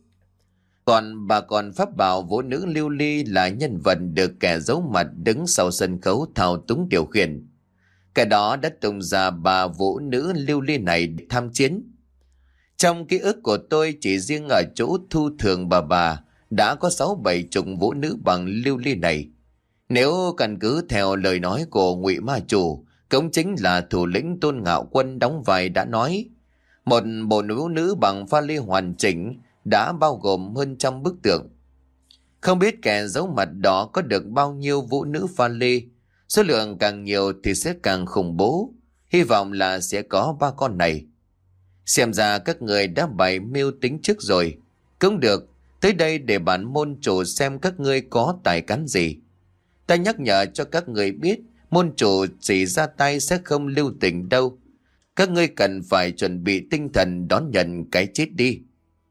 A: Còn bà con pháp bảo vũ nữ lưu ly là nhân vật được kẻ giấu mặt đứng sau sân khấu thao túng điều khiển. Kẻ đó đã tung ra bà vũ nữ lưu ly này để tham chiến. Trong ký ức của tôi, chỉ riêng ở chỗ thu thường bà bà đã có sáu bảy chục vũ nữ bằng lưu ly này. Nếu căn cứ theo lời nói của Ngụy Ma Chủ, cũng chính là thủ lĩnh Tôn Ngạo Quân đóng vai đã nói, một bộ vũ nữ bằng pha lê hoàn chỉnh đã bao gồm hơn trăm bức tượng. Không biết kẻ giấu mặt đó có được bao nhiêu vũ nữ pha lê, số lượng càng nhiều thì sẽ càng khủng bố. Hy vọng là sẽ có ba con này. Xem ra các người đã bày mưu tính trước rồi. Cũng được, tới đây để bản môn chủ xem các ngươi có tài cán gì. Ta nhắc nhở cho các người biết, môn chủ chỉ ra tay sẽ không lưu tình đâu. Các ngươi cần phải chuẩn bị tinh thần đón nhận cái chết đi.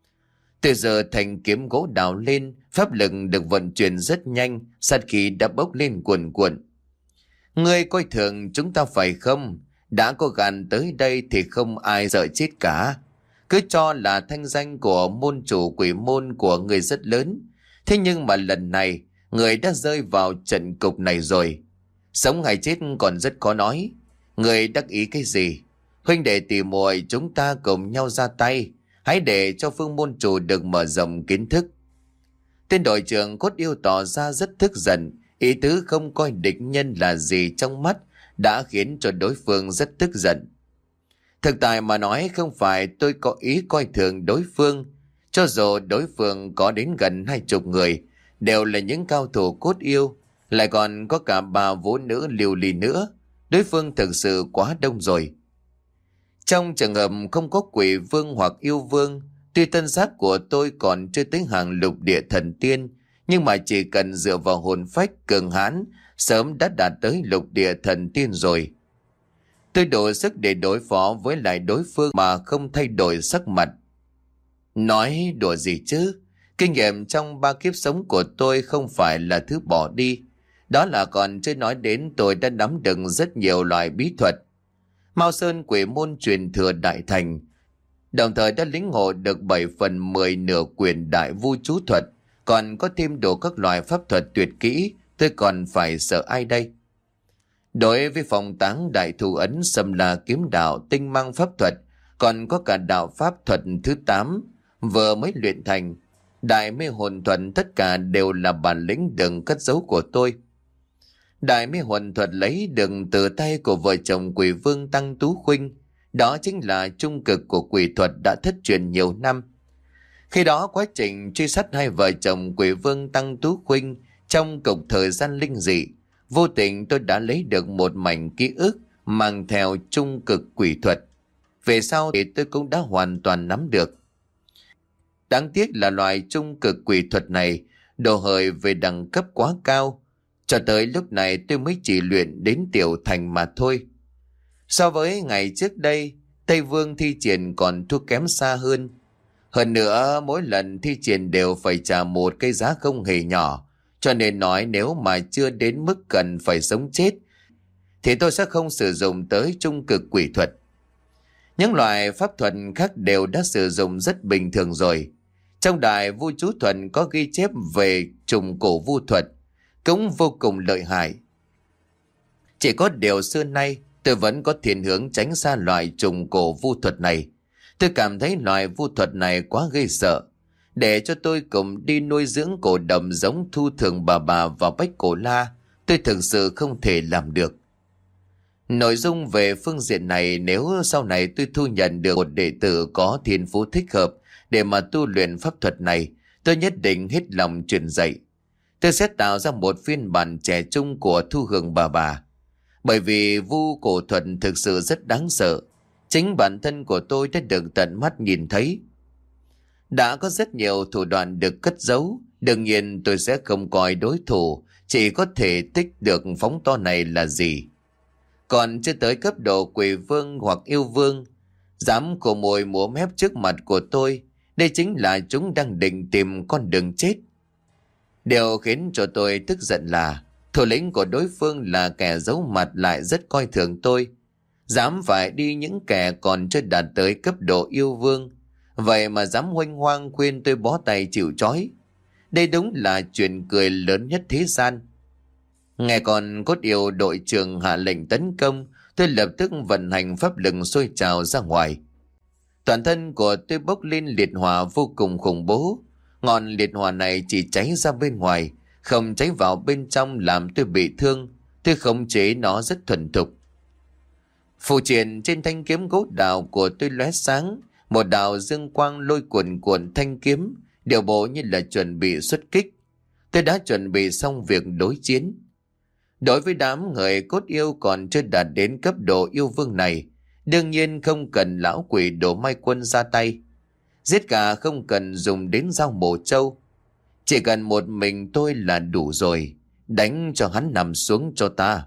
A: Từ giờ thành kiếm gỗ đào lên, pháp lực được vận chuyển rất nhanh, sát khí đã bốc lên cuồn cuộn. Ngươi coi thường chúng ta phải không? Đã có gan tới đây thì không ai sợ chết cả. Cứ cho là thanh danh của môn chủ quỷ môn của người rất lớn. Thế nhưng mà lần này, người đã rơi vào trận cục này rồi. Sống hay chết còn rất khó nói. Người đắc ý cái gì? Huynh đệ tỉ muội chúng ta cùng nhau ra tay. Hãy để cho phương môn chủ được mở rộng kiến thức. Tên đội trưởng cốt yêu tỏ ra rất tức giận. Ý tứ không coi địch nhân là gì trong mắt đã khiến cho đối phương rất tức giận. Thực tại mà nói, không phải tôi có ý coi thường đối phương. Cho dù đối phương có đến gần hai chục người, đều là những cao thủ cốt yêu, lại còn có cả bà vũ nữ liều lì nữa. Đối phương thực sự quá đông rồi. Trong trường hợp không có quỷ vương hoặc yêu vương, tuy thân xác của tôi còn chưa tới hàng lục địa thần tiên, nhưng mà chỉ cần dựa vào hồn phách cường hãn, sớm đã đạt tới lục địa thần tiên rồi. Tôi đủ sức để đối phó với lại đối phương mà không thay đổi sắc mặt. Nói đùa gì chứ? Kinh nghiệm trong ba kiếp sống của tôi không phải là thứ bỏ đi. Đó là còn chưa nói đến tôi đã nắm được rất nhiều loại bí thuật. Mao Sơn quỷ môn truyền thừa đại thành, đồng thời đã lĩnh ngộ được bảy phần mười nửa quyền đại vu chú thuật, còn có thêm đủ các loại pháp thuật tuyệt kỹ, tôi còn phải sợ ai đây? Đối với phòng táng đại thủ ấn xâm la kiếm đạo tinh mang pháp thuật, còn có cả đạo pháp thuật thứ tám vừa mới luyện thành, đại mê hồn thuật, tất cả đều là bản lĩnh đừng cất giấu của tôi. Đại mê hồn thuật lấy được từ tay của vợ chồng quỷ vương Tăng Tú Khuynh, đó chính là trung cực của quỷ thuật đã thất truyền nhiều năm. Khi đó quá trình truy sát hai vợ chồng quỷ vương Tăng Tú Khuynh trong cục thời gian linh dị, vô tình tôi đã lấy được một mảnh ký ức mang theo trung cực quỷ thuật. Về sau thì tôi cũng đã hoàn toàn nắm được. Đáng tiếc là loại trung cực quỷ thuật này đồ hời về đẳng cấp quá cao. Cho tới lúc này tôi mới chỉ luyện đến tiểu thành mà thôi. So với ngày trước đây, Tây Vương thi triển còn thua kém xa hơn. Hơn nữa, mỗi lần thi triển đều phải trả một cái giá không hề nhỏ. Cho nên nói nếu mà chưa đến mức cần phải sống chết, thì tôi sẽ không sử dụng tới trung cực quỷ thuật. Những loại pháp thuật khác đều đã sử dụng rất bình thường rồi. Trong đại vu chú thuật có ghi chép về trùng cổ vu thuật, cũng vô cùng lợi hại. Chỉ có điều xưa nay tôi vẫn có thiên hướng tránh xa loại trùng cổ vu thuật này. Tôi cảm thấy loại vu thuật này quá gây sợ. để cho tôi cùng đi nuôi dưỡng cổ đầm giống Thu Thường bà bà và Bách Cổ La, tôi thực sự không thể làm được. Nội dung về phương diện này, nếu sau này tôi thu nhận được một đệ tử có thiên phú thích hợp để mà tu luyện pháp thuật này, tôi nhất định hết lòng truyền dạy. Tôi sẽ tạo ra một phiên bản trẻ trung của Thu Hường bà bà. Bởi vì vu cổ thuật thực sự rất đáng sợ. Chính bản thân của tôi đã được tận mắt nhìn thấy. Đã có rất nhiều thủ đoạn được cất giấu. Đương nhiên tôi sẽ không coi đối thủ, chỉ có thể tích được phóng to này là gì. Còn chưa tới cấp độ quỷ vương hoặc yêu vương, dám cổ mồi múa mép trước mặt của tôi, đây chính là chúng đang định tìm con đường chết. Điều khiến cho tôi tức giận là thủ lĩnh của đối phương là kẻ giấu mặt lại rất coi thường tôi. Dám phải đi những kẻ còn chưa đạt tới cấp độ yêu vương, vậy mà dám huênh hoang khuyên tôi bó tay chịu trói. Đây đúng là chuyện cười lớn nhất thế gian. Nghe còn Cốt Yêu đội trưởng hạ lệnh tấn công, tôi lập tức vận hành pháp lực sôi trào ra ngoài. Toàn thân của tôi bốc lên liệt hỏa vô cùng khủng bố. Ngọn liệt hỏa này chỉ cháy ra bên ngoài, không cháy vào bên trong làm tôi bị thương. Tôi khống chế nó rất thuần thục. Phù triện trên thanh kiếm gỗ đào của tôi lóe sáng, một đạo dương quang lôi cuồn cuộn thanh kiếm, điều bộ như là chuẩn bị xuất kích. Tôi đã chuẩn bị xong việc đối chiến. Đối với đám người Cốt Yêu còn chưa đạt đến cấp độ yêu vương này, đương nhiên không cần lão quỷ Đổ Mai Quân ra tay. Giết gà không cần dùng đến dao mổ trâu. Chỉ cần một mình tôi là đủ rồi. Đánh cho hắn nằm xuống cho ta.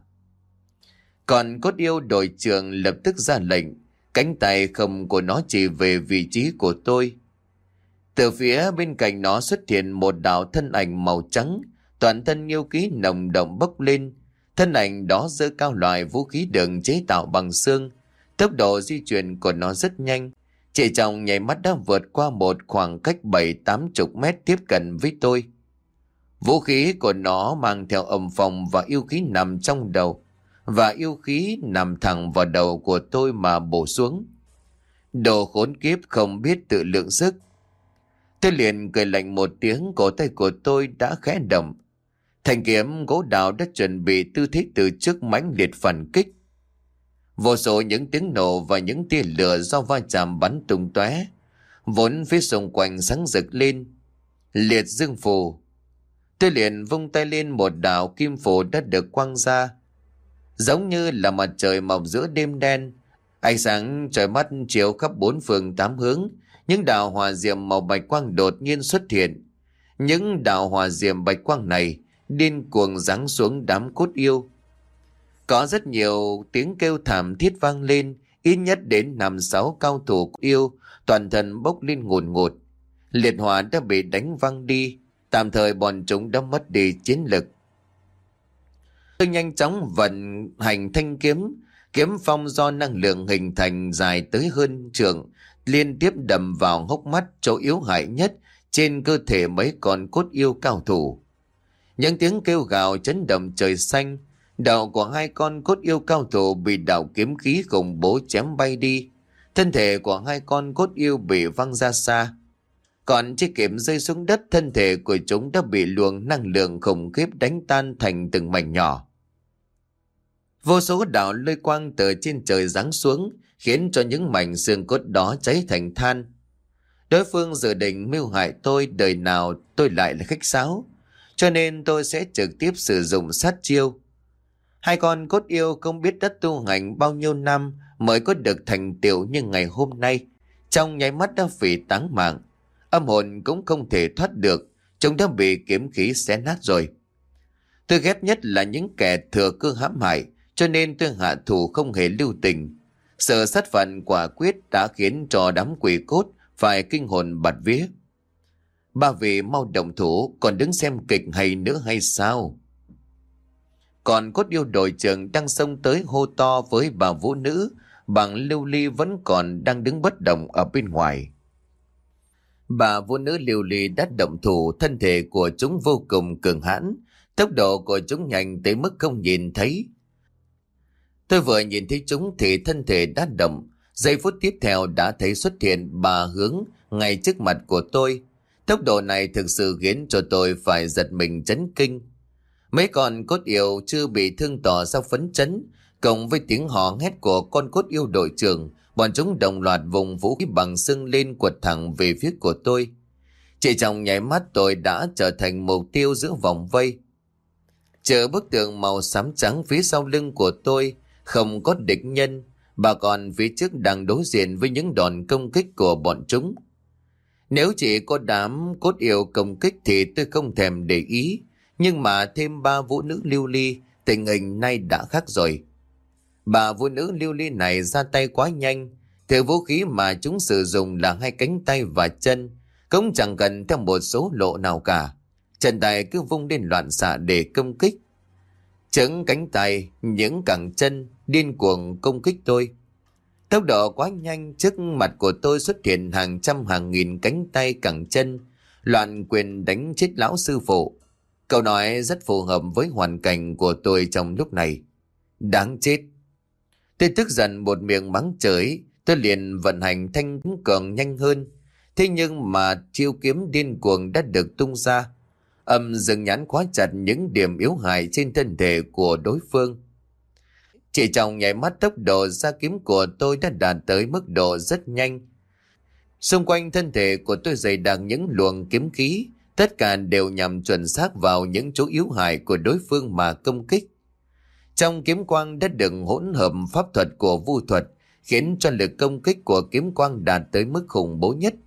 A: Còn Cốt Yêu đội trưởng lập tức ra lệnh. Cánh tay không của nó chỉ về vị trí của tôi. Từ phía bên cạnh nó xuất hiện một đạo thân ảnh màu trắng, toàn thân yêu khí nồng đậm bốc lên. Thân ảnh đó giơ cao loại vũ khí đường chế tạo bằng xương. Tốc độ di chuyển của nó rất nhanh. Chỉ trong nháy mắt đã vượt qua một khoảng cách bảy tám chục mét tiếp cận với tôi. Vũ khí của nó mang theo âm phong và yêu khí nằm trong đầu, và yêu khí nằm thẳng vào đầu của tôi mà bổ xuống. Đồ khốn kiếp không biết tự lượng sức. Tôi liền cười lạnh một tiếng, cổ tay của tôi đã khẽ động. Thanh kiếm gỗ đào đã chuẩn bị tư thế từ trước mãnh liệt phản kích. Vô số những tiếng nổ và những tia lửa do va chạm bắn tung tóe, vốn phía xung quanh sáng rực lên. Liệt dương phù. Tôi liền vung tay lên, một đạo kim phù đã được quăng ra, giống như là mặt trời mọc giữa đêm đen. Ánh sáng trời mắt chiếu khắp bốn phương tám hướng. Những đạo hỏa diệm màu bạch quang đột nhiên xuất hiện. Những đạo hỏa diệm bạch quang này điên cuồng giáng xuống đám Cốt Yêu. Có rất nhiều tiếng kêu thảm thiết vang lên, ít nhất đến năm sáu cao thủ yêu toàn thân bốc lên ngùn ngụt. Liệt hỏa đã bị đánh văng đi, tạm thời bọn chúng đã mất đi chiến lực. Tôi nhanh chóng vận hành thanh kiếm, kiếm phong do năng lượng hình thành dài tới hơn trượng, liên tiếp đâm vào hốc mắt chỗ yếu hại nhất trên cơ thể mấy con Cốt Yêu cao thủ. Những tiếng kêu gào chấn động trời xanh. Đầu của hai con Cốt Yêu cao thủ bị đạo kiếm khí khủng bố chém bay đi. Thân thể của hai con Cốt Yêu bị văng ra xa. Còn chưa kịp rơi xuống đất, thân thể của chúng đã bị luồng năng lượng khủng khiếp đánh tan thành từng mảnh nhỏ. Vô số đạo lôi quang từ trên trời giáng xuống, khiến cho những mảnh xương cốt đó cháy thành than. Đối phương dự định mưu hại tôi, đời nào tôi lại là khách sáo, cho nên tôi sẽ trực tiếp sử dụng sát chiêu. Hai con Cốt Yêu không biết đã tu hành bao nhiêu năm mới có được thành tựu như ngày hôm nay, trong nháy mắt đã phỉ táng mạng. Âm hồn cũng không thể thoát được, chúng đã bị kiếm khí xé nát rồi. Tôi ghét nhất là những kẻ thừa cơ hãm hại, cho nên tôi hạ thủ không hề lưu tình. Sự sát phận quả quyết đã khiến cho đám quỷ cốt phải kinh hồn bạt vía. Ba vị mau động thủ, còn đứng xem kịch hay nữa hay sao? Còn Cốt Yêu đội trưởng đang xông tới hô to với bà vũ nữ, bằng Lưu Ly vẫn còn đang đứng bất động ở bên ngoài. Bà vũ nữ Lưu Ly đã động thủ, thân thể của chúng vô cùng cường hãn, tốc độ của chúng nhanh tới mức không nhìn thấy. Tôi vừa nhìn thấy chúng thì thân thể đã động, giây phút tiếp theo đã thấy xuất hiện bà hướng ngay trước mặt của tôi. Tốc độ này thực sự khiến cho tôi phải giật mình chấn kinh. Mấy con cốt yêu chưa bị thương tỏ ra phấn chấn, cộng với tiếng hò hét của con cốt yêu đội trưởng, bọn chúng đồng loạt vùng vũ khí bằng xương lên quật thẳng về phía của tôi. Chỉ trong nháy mắt tôi đã trở thành mục tiêu giữa vòng vây. Chờ bức tường màu xám trắng phía sau lưng của tôi không có địch nhân, bà còn phía trước đang đối diện với những đòn công kích của bọn chúng. Nếu chỉ có đám cốt yêu công kích thì tôi không thèm để ý, nhưng mà thêm ba vũ nữ lưu ly, tình hình nay đã khác rồi. Bà vũ nữ lưu ly này ra tay quá nhanh, thứ vũ khí mà chúng sử dụng là hai cánh tay và chân, cũng chẳng cần theo một số lộ nào cả. Chân tay cứ vung lên loạn xạ để công kích. Chứng cánh tay, những cẳng chân điên cuồng công kích tôi. Tốc độ quá nhanh, trước mặt của tôi xuất hiện hàng trăm hàng nghìn cánh tay cẳng chân, loạn quyền đánh chết lão sư phụ. Câu nói rất phù hợp với hoàn cảnh của tôi trong lúc này. Đáng chết. Tôi tức giận một miệng mắng chửi, tôi liền vận hành thanh cường nhanh hơn. Thế nhưng mà chiêu kiếm điên cuồng đã được tung ra. Âm dừng nhãn khóa chặt những điểm yếu hại trên thân thể của đối phương. Chỉ trong nháy mắt, tốc độ ra kiếm của tôi đã đạt tới mức độ rất nhanh. Xung quanh thân thể của tôi dày đặc những luồng kiếm khí, tất cả đều nhằm chuẩn xác vào những chỗ yếu hại của đối phương mà công kích. Trong kiếm quang đã được hỗn hợp pháp thuật của vu thuật, khiến cho lực công kích của kiếm quang đạt tới mức khủng bố nhất.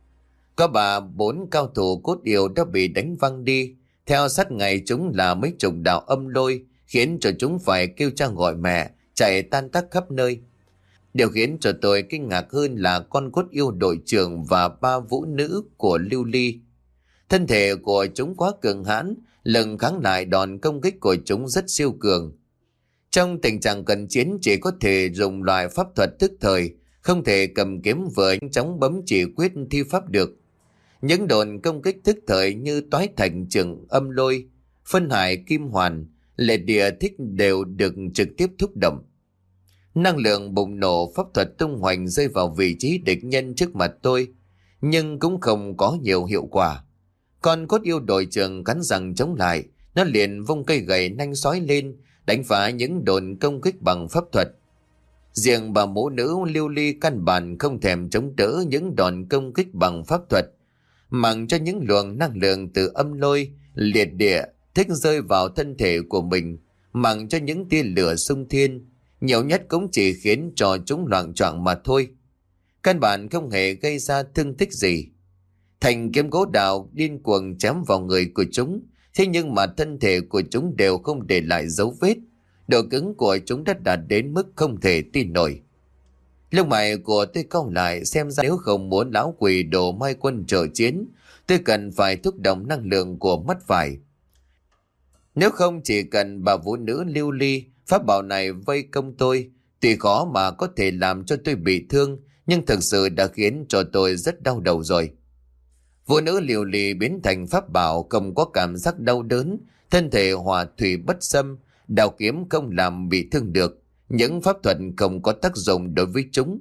A: Có bà bốn cao thủ cốt yêu đã bị đánh văng đi, theo sát ngày chúng là mấy chục đạo âm lôi, khiến cho chúng phải kêu cha gọi mẹ, chạy tan tác khắp nơi. Điều khiến cho tôi kinh ngạc hơn là con cốt yêu đội trưởng và ba vũ nữ của lưu ly. Thân thể của chúng quá cường hãn, lực kháng lại đòn công kích của chúng rất siêu cường. Trong tình trạng cần chiến chỉ có thể dùng loại pháp thuật tức thời, không thể cầm kiếm vừa nhanh chóng bấm chỉ quyết thi pháp được. Những đòn công kích tức thời như toái thành trường âm lôi, phân hải kim hoàn, lệ địa thích đều được trực tiếp thúc động. Năng lượng bùng nổ pháp thuật tung hoành rơi vào vị trí địch nhân trước mặt tôi, nhưng cũng không có nhiều hiệu quả. Con cốt yêu đội trưởng cắn răng chống lại, nó liền vung cây gậy nanh sói lên, đánh phá những đòn công kích bằng pháp thuật. Riêng bà mẫu nữ lưu ly căn bản không thèm chống đỡ những đòn công kích bằng pháp thuật, mặc cho những luồng năng lượng từ âm lôi, liệt địa thích rơi vào thân thể của mình, mặc cho những tia lửa xung thiên, nhiều nhất cũng chỉ khiến cho chúng loạng choạng mà thôi. Căn bản không hề gây ra thương tích gì. Thành kiếm gỗ đào điên cuồng chém vào người của chúng, thế nhưng mà thân thể của chúng đều không để lại dấu vết. Độ cứng của chúng đã đạt đến mức không thể tin nổi. Lông mày của tôi cau lại, xem ra nếu không muốn lão quỷ đồ mai quân trợ chiến, tôi cần phải thúc động năng lượng của mắt phải. Nếu không chỉ cần bà vũ nữ lưu ly, pháp bảo này vây công tôi, tuy khó mà có thể làm cho tôi bị thương, nhưng thực sự đã khiến cho tôi rất đau đầu rồi. Vũ nữ liều lì biến thành pháp bảo, không có cảm giác đau đớn, thân thể hòa thủy bất xâm, đao kiếm không làm bị thương được, những pháp thuật không có tác dụng đối với chúng.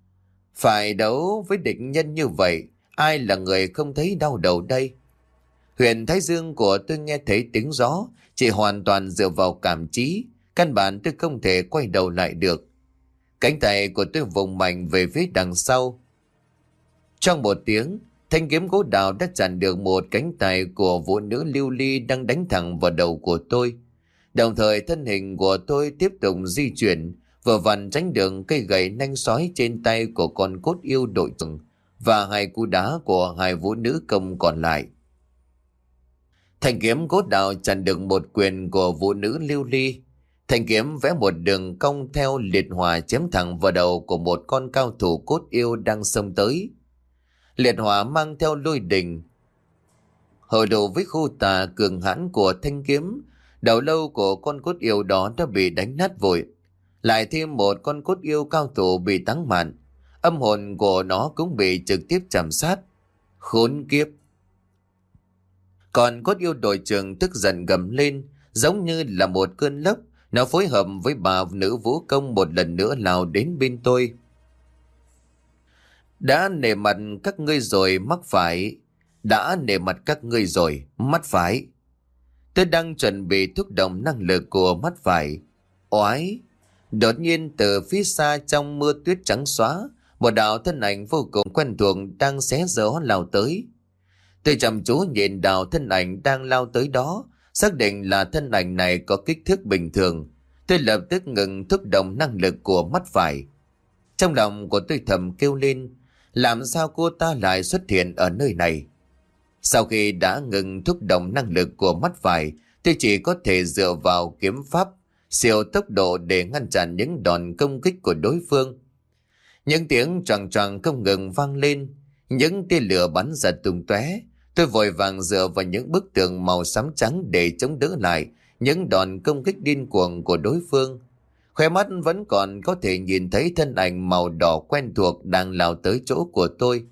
A: Phải đấu với địch nhân như vậy, ai là người không thấy đau đầu đây? Huyền thái dương của tôi nghe thấy tiếng gió, chỉ hoàn toàn dựa vào cảm trí, căn bản tôi không thể quay đầu lại được. Cánh tay của tôi vùng mạnh về phía đằng sau. Trong một tiếng, thanh kiếm gỗ đào đã chặn được một cánh tay của vũ nữ lưu ly đang đánh thẳng vào đầu của tôi. Đồng thời thân hình của tôi tiếp tục di chuyển, vừa vặn tránh được cây gậy nanh sói trên tay của con cốt yêu đội trưởng và hai cú đá của hai vũ nữ công còn lại. Thanh kiếm gỗ đào chặn được một quyền của vũ nữ lưu ly. Thanh kiếm vẽ một đường cong theo liệt hỏa chém thẳng vào đầu của một con cao thủ cốt yêu đang xông tới. Liệt hỏa mang theo lôi đình, hội đủ với khu tà cường hãn của thanh kiếm. Đầu lâu của con cốt yêu đó đã bị đánh nát vội. Lại thêm một con cốt yêu cao thủ bị táng mạn, âm hồn của nó cũng bị trực tiếp chạm sát. Khốn kiếp! Còn cốt yêu đội trưởng tức giận gầm lên, giống như là một cơn lốc. Nó phối hợp với bà nữ vũ công một lần nữa lao đến bên tôi. Đã nể mặt các ngươi rồi mắc phải. Đã nể mặt các ngươi rồi, mắt phải. Tôi đang chuẩn bị thúc động năng lực của mắt phải. Oái! Đột nhiên từ phía xa trong mưa tuyết trắng xóa, một đạo thân ảnh vô cùng quen thuộc đang xé gió lao tới. Tôi chăm chú nhìn đạo thân ảnh đang lao tới đó, xác định là thân ảnh này có kích thước bình thường. Tôi lập tức ngừng thúc động năng lực của mắt phải. Trong lòng của tôi thầm kêu lên, làm sao cô ta lại xuất hiện ở nơi này? Sau khi đã ngừng thúc động năng lực của mắt phải, tôi chỉ có thể dựa vào kiếm pháp, siêu tốc độ để ngăn chặn những đòn công kích của đối phương. Những tiếng choàng choàng không ngừng vang lên, những tia lửa bắn ra tung tóe. Tôi vội vàng dựa vào những bức tường màu xám trắng để chống đỡ lại những đòn công kích điên cuồng của đối phương. Khóe mắt vẫn còn có thể nhìn thấy thân ảnh màu đỏ quen thuộc đang lao tới chỗ của tôi.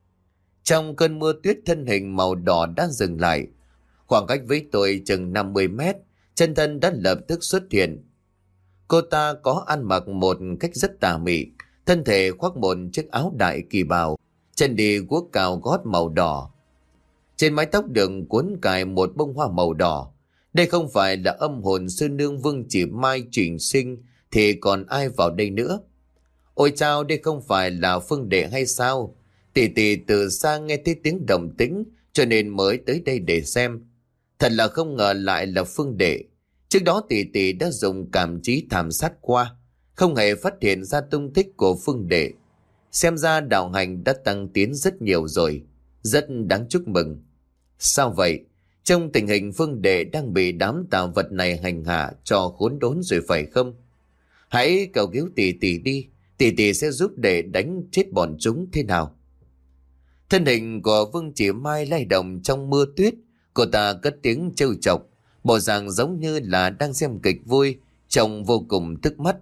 A: Trong cơn mưa tuyết, thân hình màu đỏ đã dừng lại. Khoảng cách với tôi chừng năm mươi mét, chân thân đã lập tức xuất hiện. Cô ta có ăn mặc một cách rất tà mị, thân thể khoác một chiếc áo đại kỳ bào, chân đi guốc cao gót màu đỏ. Trên mái tóc được cuốn cài một bông hoa màu đỏ. Đây không phải là âm hồn sư nương Vương Chỉ Mai chuyển sinh thì còn ai vào đây nữa? Ôi chao, đây không phải là Phương Đệ hay sao? Tỷ tỷ từ xa nghe thấy tiếng động tĩnh cho nên mới tới đây để xem. Thật là không ngờ lại là Phương Đệ. Trước đó tỷ tỷ đã dùng cảm trí thảm sát qua, không hề phát hiện ra tung tích của Phương Đệ. Xem ra đạo hành đã tăng tiến rất nhiều rồi, rất đáng chúc mừng. Sao vậy? Trong tình hình Phương Đệ đang bị đám tà vật này hành hạ cho khốn đốn rồi phải không? Hãy cầu cứu tỷ tỷ đi, tỷ tỷ sẽ giúp Đệ đánh chết bọn chúng thế nào? Thân hình của Vương Chỉ Mai lay động trong mưa tuyết, cô ta cất tiếng trêu chọc, bộ dạng giống như là đang xem kịch vui, trông vô cùng tức mắt.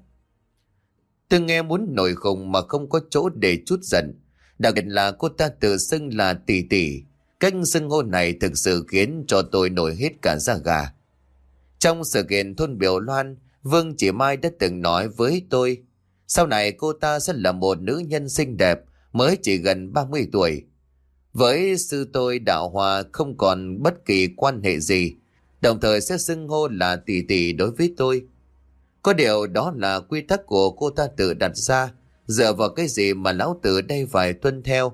A: Tôi nghe muốn nổi khùng mà không có chỗ để chút giận, đặc biệt là cô ta tự xưng là tỷ tỷ. Cách xưng hô này thực sự khiến cho tôi nổi hết cả da gà. Trong sự kiện thôn Biểu Loan, Vương Chỉ Mai đã từng nói với tôi, sau này cô ta sẽ là một nữ nhân xinh đẹp, mới chỉ gần ba mươi tuổi. Với sư tôi Đạo Hòa không còn bất kỳ quan hệ gì, đồng thời sẽ xưng hô là tỷ tỷ đối với tôi. Có điều đó là quy tắc của cô ta tự đặt ra, dựa vào cái gì mà lão tử đây phải tuân theo.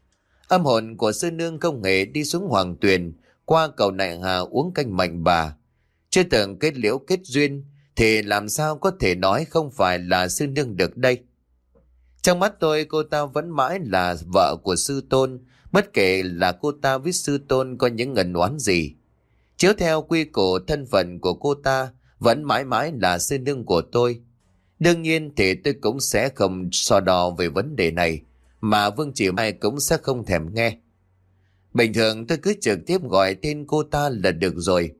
A: Âm hồn của sư nương không hề đi xuống hoàng tuyền, qua cầu nại hà uống canh mạnh bà. Chưa từng kết liễu kết duyên, thì làm sao có thể nói không phải là sư nương được đây. Trong mắt tôi, cô ta vẫn mãi là vợ của sư tôn, bất kể là cô ta với sư tôn có những ngần oán gì. Chiếu theo quy củ thân phận của cô ta, vẫn mãi mãi là sư nương của tôi. Đương nhiên thì tôi cũng sẽ không so đo về vấn đề này, mà Vương Chỉ Mai cũng sẽ không thèm nghe. Bình thường tôi cứ trực tiếp gọi tên cô ta là được rồi.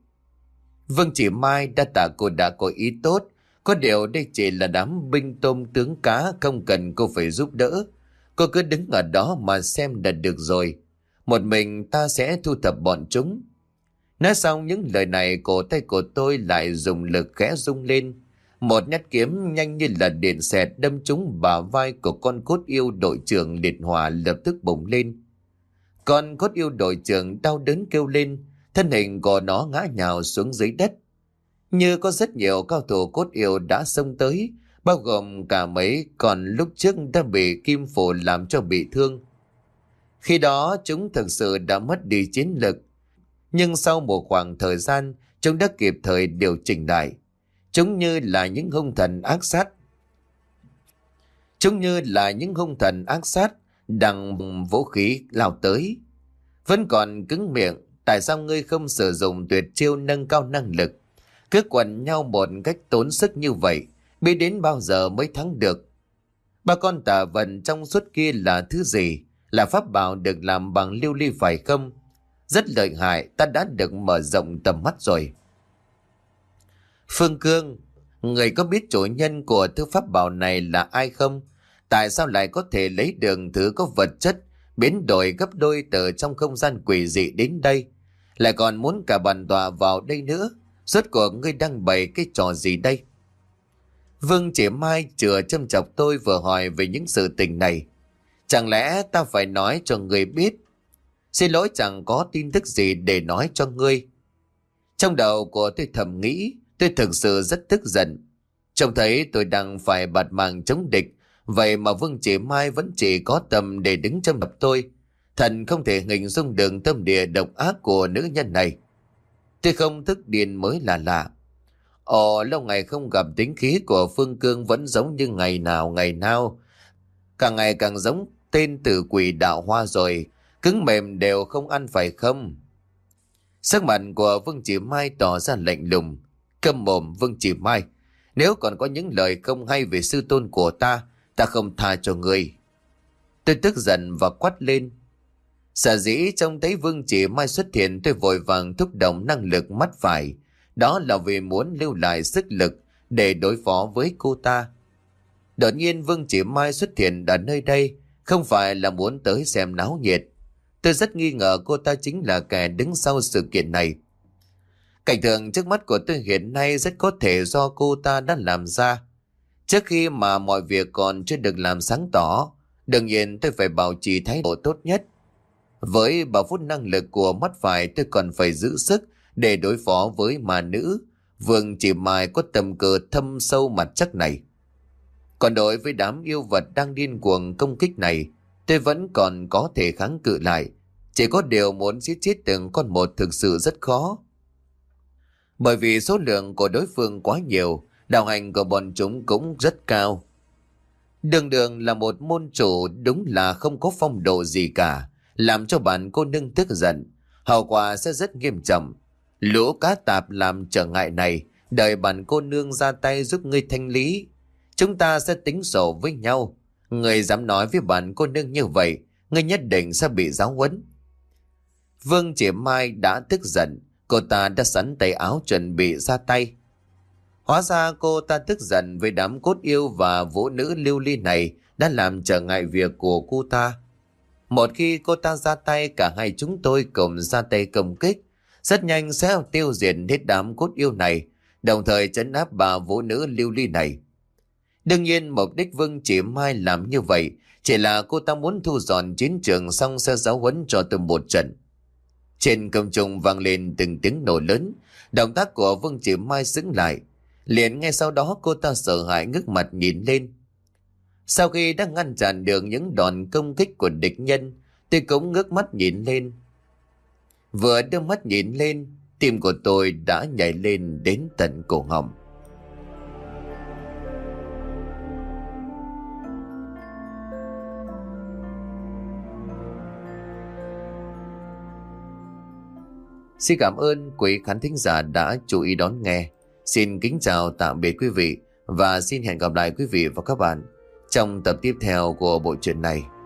A: Vương Chỉ Mai đã tả cô đã có ý tốt, có điều đây chỉ là đám binh tôm tướng cá, không cần cô phải giúp đỡ. Cô cứ đứng ở đó mà xem là được rồi. Một mình ta sẽ thu thập bọn chúng. Nói xong những lời này, cổ tay của tôi lại dùng lực khẽ rung lên. Một nhát kiếm nhanh như là điện xẹt đâm trúng bả vai của con cốt yêu đội trưởng liệt hỏa lập tức bùng lên. Con cốt yêu đội trưởng đau đớn kêu lên, thân hình của nó ngã nhào xuống dưới đất. Như có rất nhiều cao thủ cốt yêu đã xông tới, bao gồm cả mấy còn lúc trước đã bị kim phổ làm cho bị thương. Khi đó chúng thực sự đã mất đi chiến lực, nhưng sau một khoảng thời gian chúng đã kịp thời điều chỉnh lại. Chúng như là những hung thần ác sát. Chúng như là những hung thần ác sát đằng vũ khí lao tới. Vẫn còn cứng miệng, tại sao ngươi không sử dụng tuyệt chiêu nâng cao năng lực? Cứ quần nhau một cách tốn sức như vậy, biết đến bao giờ mới thắng được? Ba con tà vận trong suốt kia là thứ gì? Là pháp bảo được làm bằng lưu ly phải không? Rất lợi hại, ta đã được mở rộng tầm mắt rồi. Phương Cương, người có biết chủ nhân của thứ pháp bảo này là ai không? Tại sao lại có thể lấy được thứ có vật chất biến đổi gấp đôi từ trong không gian quỷ dị đến đây? Lại còn muốn cả bản tọa vào đây nữa? Rốt cuộc ngươi đang bày cái trò gì đây? Vương Chỉ Mai chừa châm chọc tôi, vừa hỏi về những sự tình này. Chẳng lẽ ta phải nói cho người biết? Xin lỗi chẳng có tin tức gì để nói cho ngươi. Trong đầu của tôi thầm nghĩ, tôi thực sự rất tức giận. Trông thấy tôi đang phải bạt mạng chống địch, vậy mà Vương Chỉ Mai vẫn chỉ có tầm để đứng châm đập tôi. Thần không thể hình dung được tâm địa độc ác của nữ nhân này. Tôi không thức điên mới là lạ. Ồ, lâu ngày không gặp, tính khí của Phương Cương vẫn giống như ngày nào ngày nào. Càng ngày càng giống tên tử quỷ đạo hoa rồi, cứng mềm đều không ăn phải không? Sắc mặt của Vương Chỉ Mai tỏ ra lạnh lùng. Câm mồm Vương Chỉ Mai, nếu còn có những lời không hay về sư tôn của ta, ta không tha cho ngươi. Tôi tức giận và quát lên. Sở dĩ trông thấy Vương Chỉ Mai xuất hiện, tôi vội vàng thúc động năng lực mắt phải. Đó là vì muốn lưu lại sức lực để đối phó với cô ta. Đột nhiên Vương Chỉ Mai xuất hiện ở nơi đây, không phải là muốn tới xem náo nhiệt. Tôi rất nghi ngờ cô ta chính là kẻ đứng sau sự kiện này. Cảnh tượng trước mắt của tôi hiện nay rất có thể do cô ta đã làm ra. Trước khi mà mọi việc còn chưa được làm sáng tỏ, đương nhiên tôi phải bảo trì thái độ tốt nhất. Với bảo phút năng lực của mắt phải, tôi còn phải giữ sức để đối phó với ma nữ Vương Chỉ Mai có tầm cờ thâm sâu mặt chắc này. Còn đối với đám yêu vật đang điên cuồng công kích này, tôi vẫn còn có thể kháng cự lại. Chỉ có điều muốn giết chết từng con một thực sự rất khó. Bởi vì số lượng của đối phương quá nhiều, đạo hành của bọn chúng cũng rất cao. Đường đường là một môn chủ đúng là không có phong độ gì cả, làm cho bạn cô nương tức giận. Hậu quả sẽ rất nghiêm trọng. Lũ cá tạp làm trở ngại này, đợi bạn cô nương ra tay giúp ngươi thanh lý. Chúng ta sẽ tính sổ với nhau. Ngươi dám nói với bạn cô nương như vậy, ngươi nhất định sẽ bị giáo huấn. Vương Chỉ Mai đã tức giận, cô ta đã sắn tay áo chuẩn bị ra tay. Hóa ra cô ta tức giận với đám cốt yêu và vũ nữ lưu ly này đã làm trở ngại việc của cô ta. Một khi cô ta ra tay, cả hai chúng tôi cùng ra tay công kích, rất nhanh sẽ tiêu diệt hết đám cốt yêu này, đồng thời trấn áp bà vũ nữ lưu ly này. Đương nhiên mục đích Vương Chỉ Mai làm như vậy chỉ là cô ta muốn thu dọn chiến trường, xong sẽ giáo huấn cho từng một trận. Trên không trung vang lên từng tiếng nổ lớn, động tác của Vương Chỉ Mai sững lại. Liền ngay sau đó cô ta sợ hãi ngước mặt nhìn lên. Sau khi đã ngăn chặn được những đòn công kích của địch nhân, tôi cũng ngước mắt nhìn lên. Vừa đưa mắt nhìn lên, tim của tôi đã nhảy lên đến tận cổ họng. Xin cảm ơn quý khán thính giả đã chú ý đón nghe. Xin kính chào tạm biệt quý vị và xin hẹn gặp lại quý vị và các bạn trong tập tiếp theo của bộ truyện này.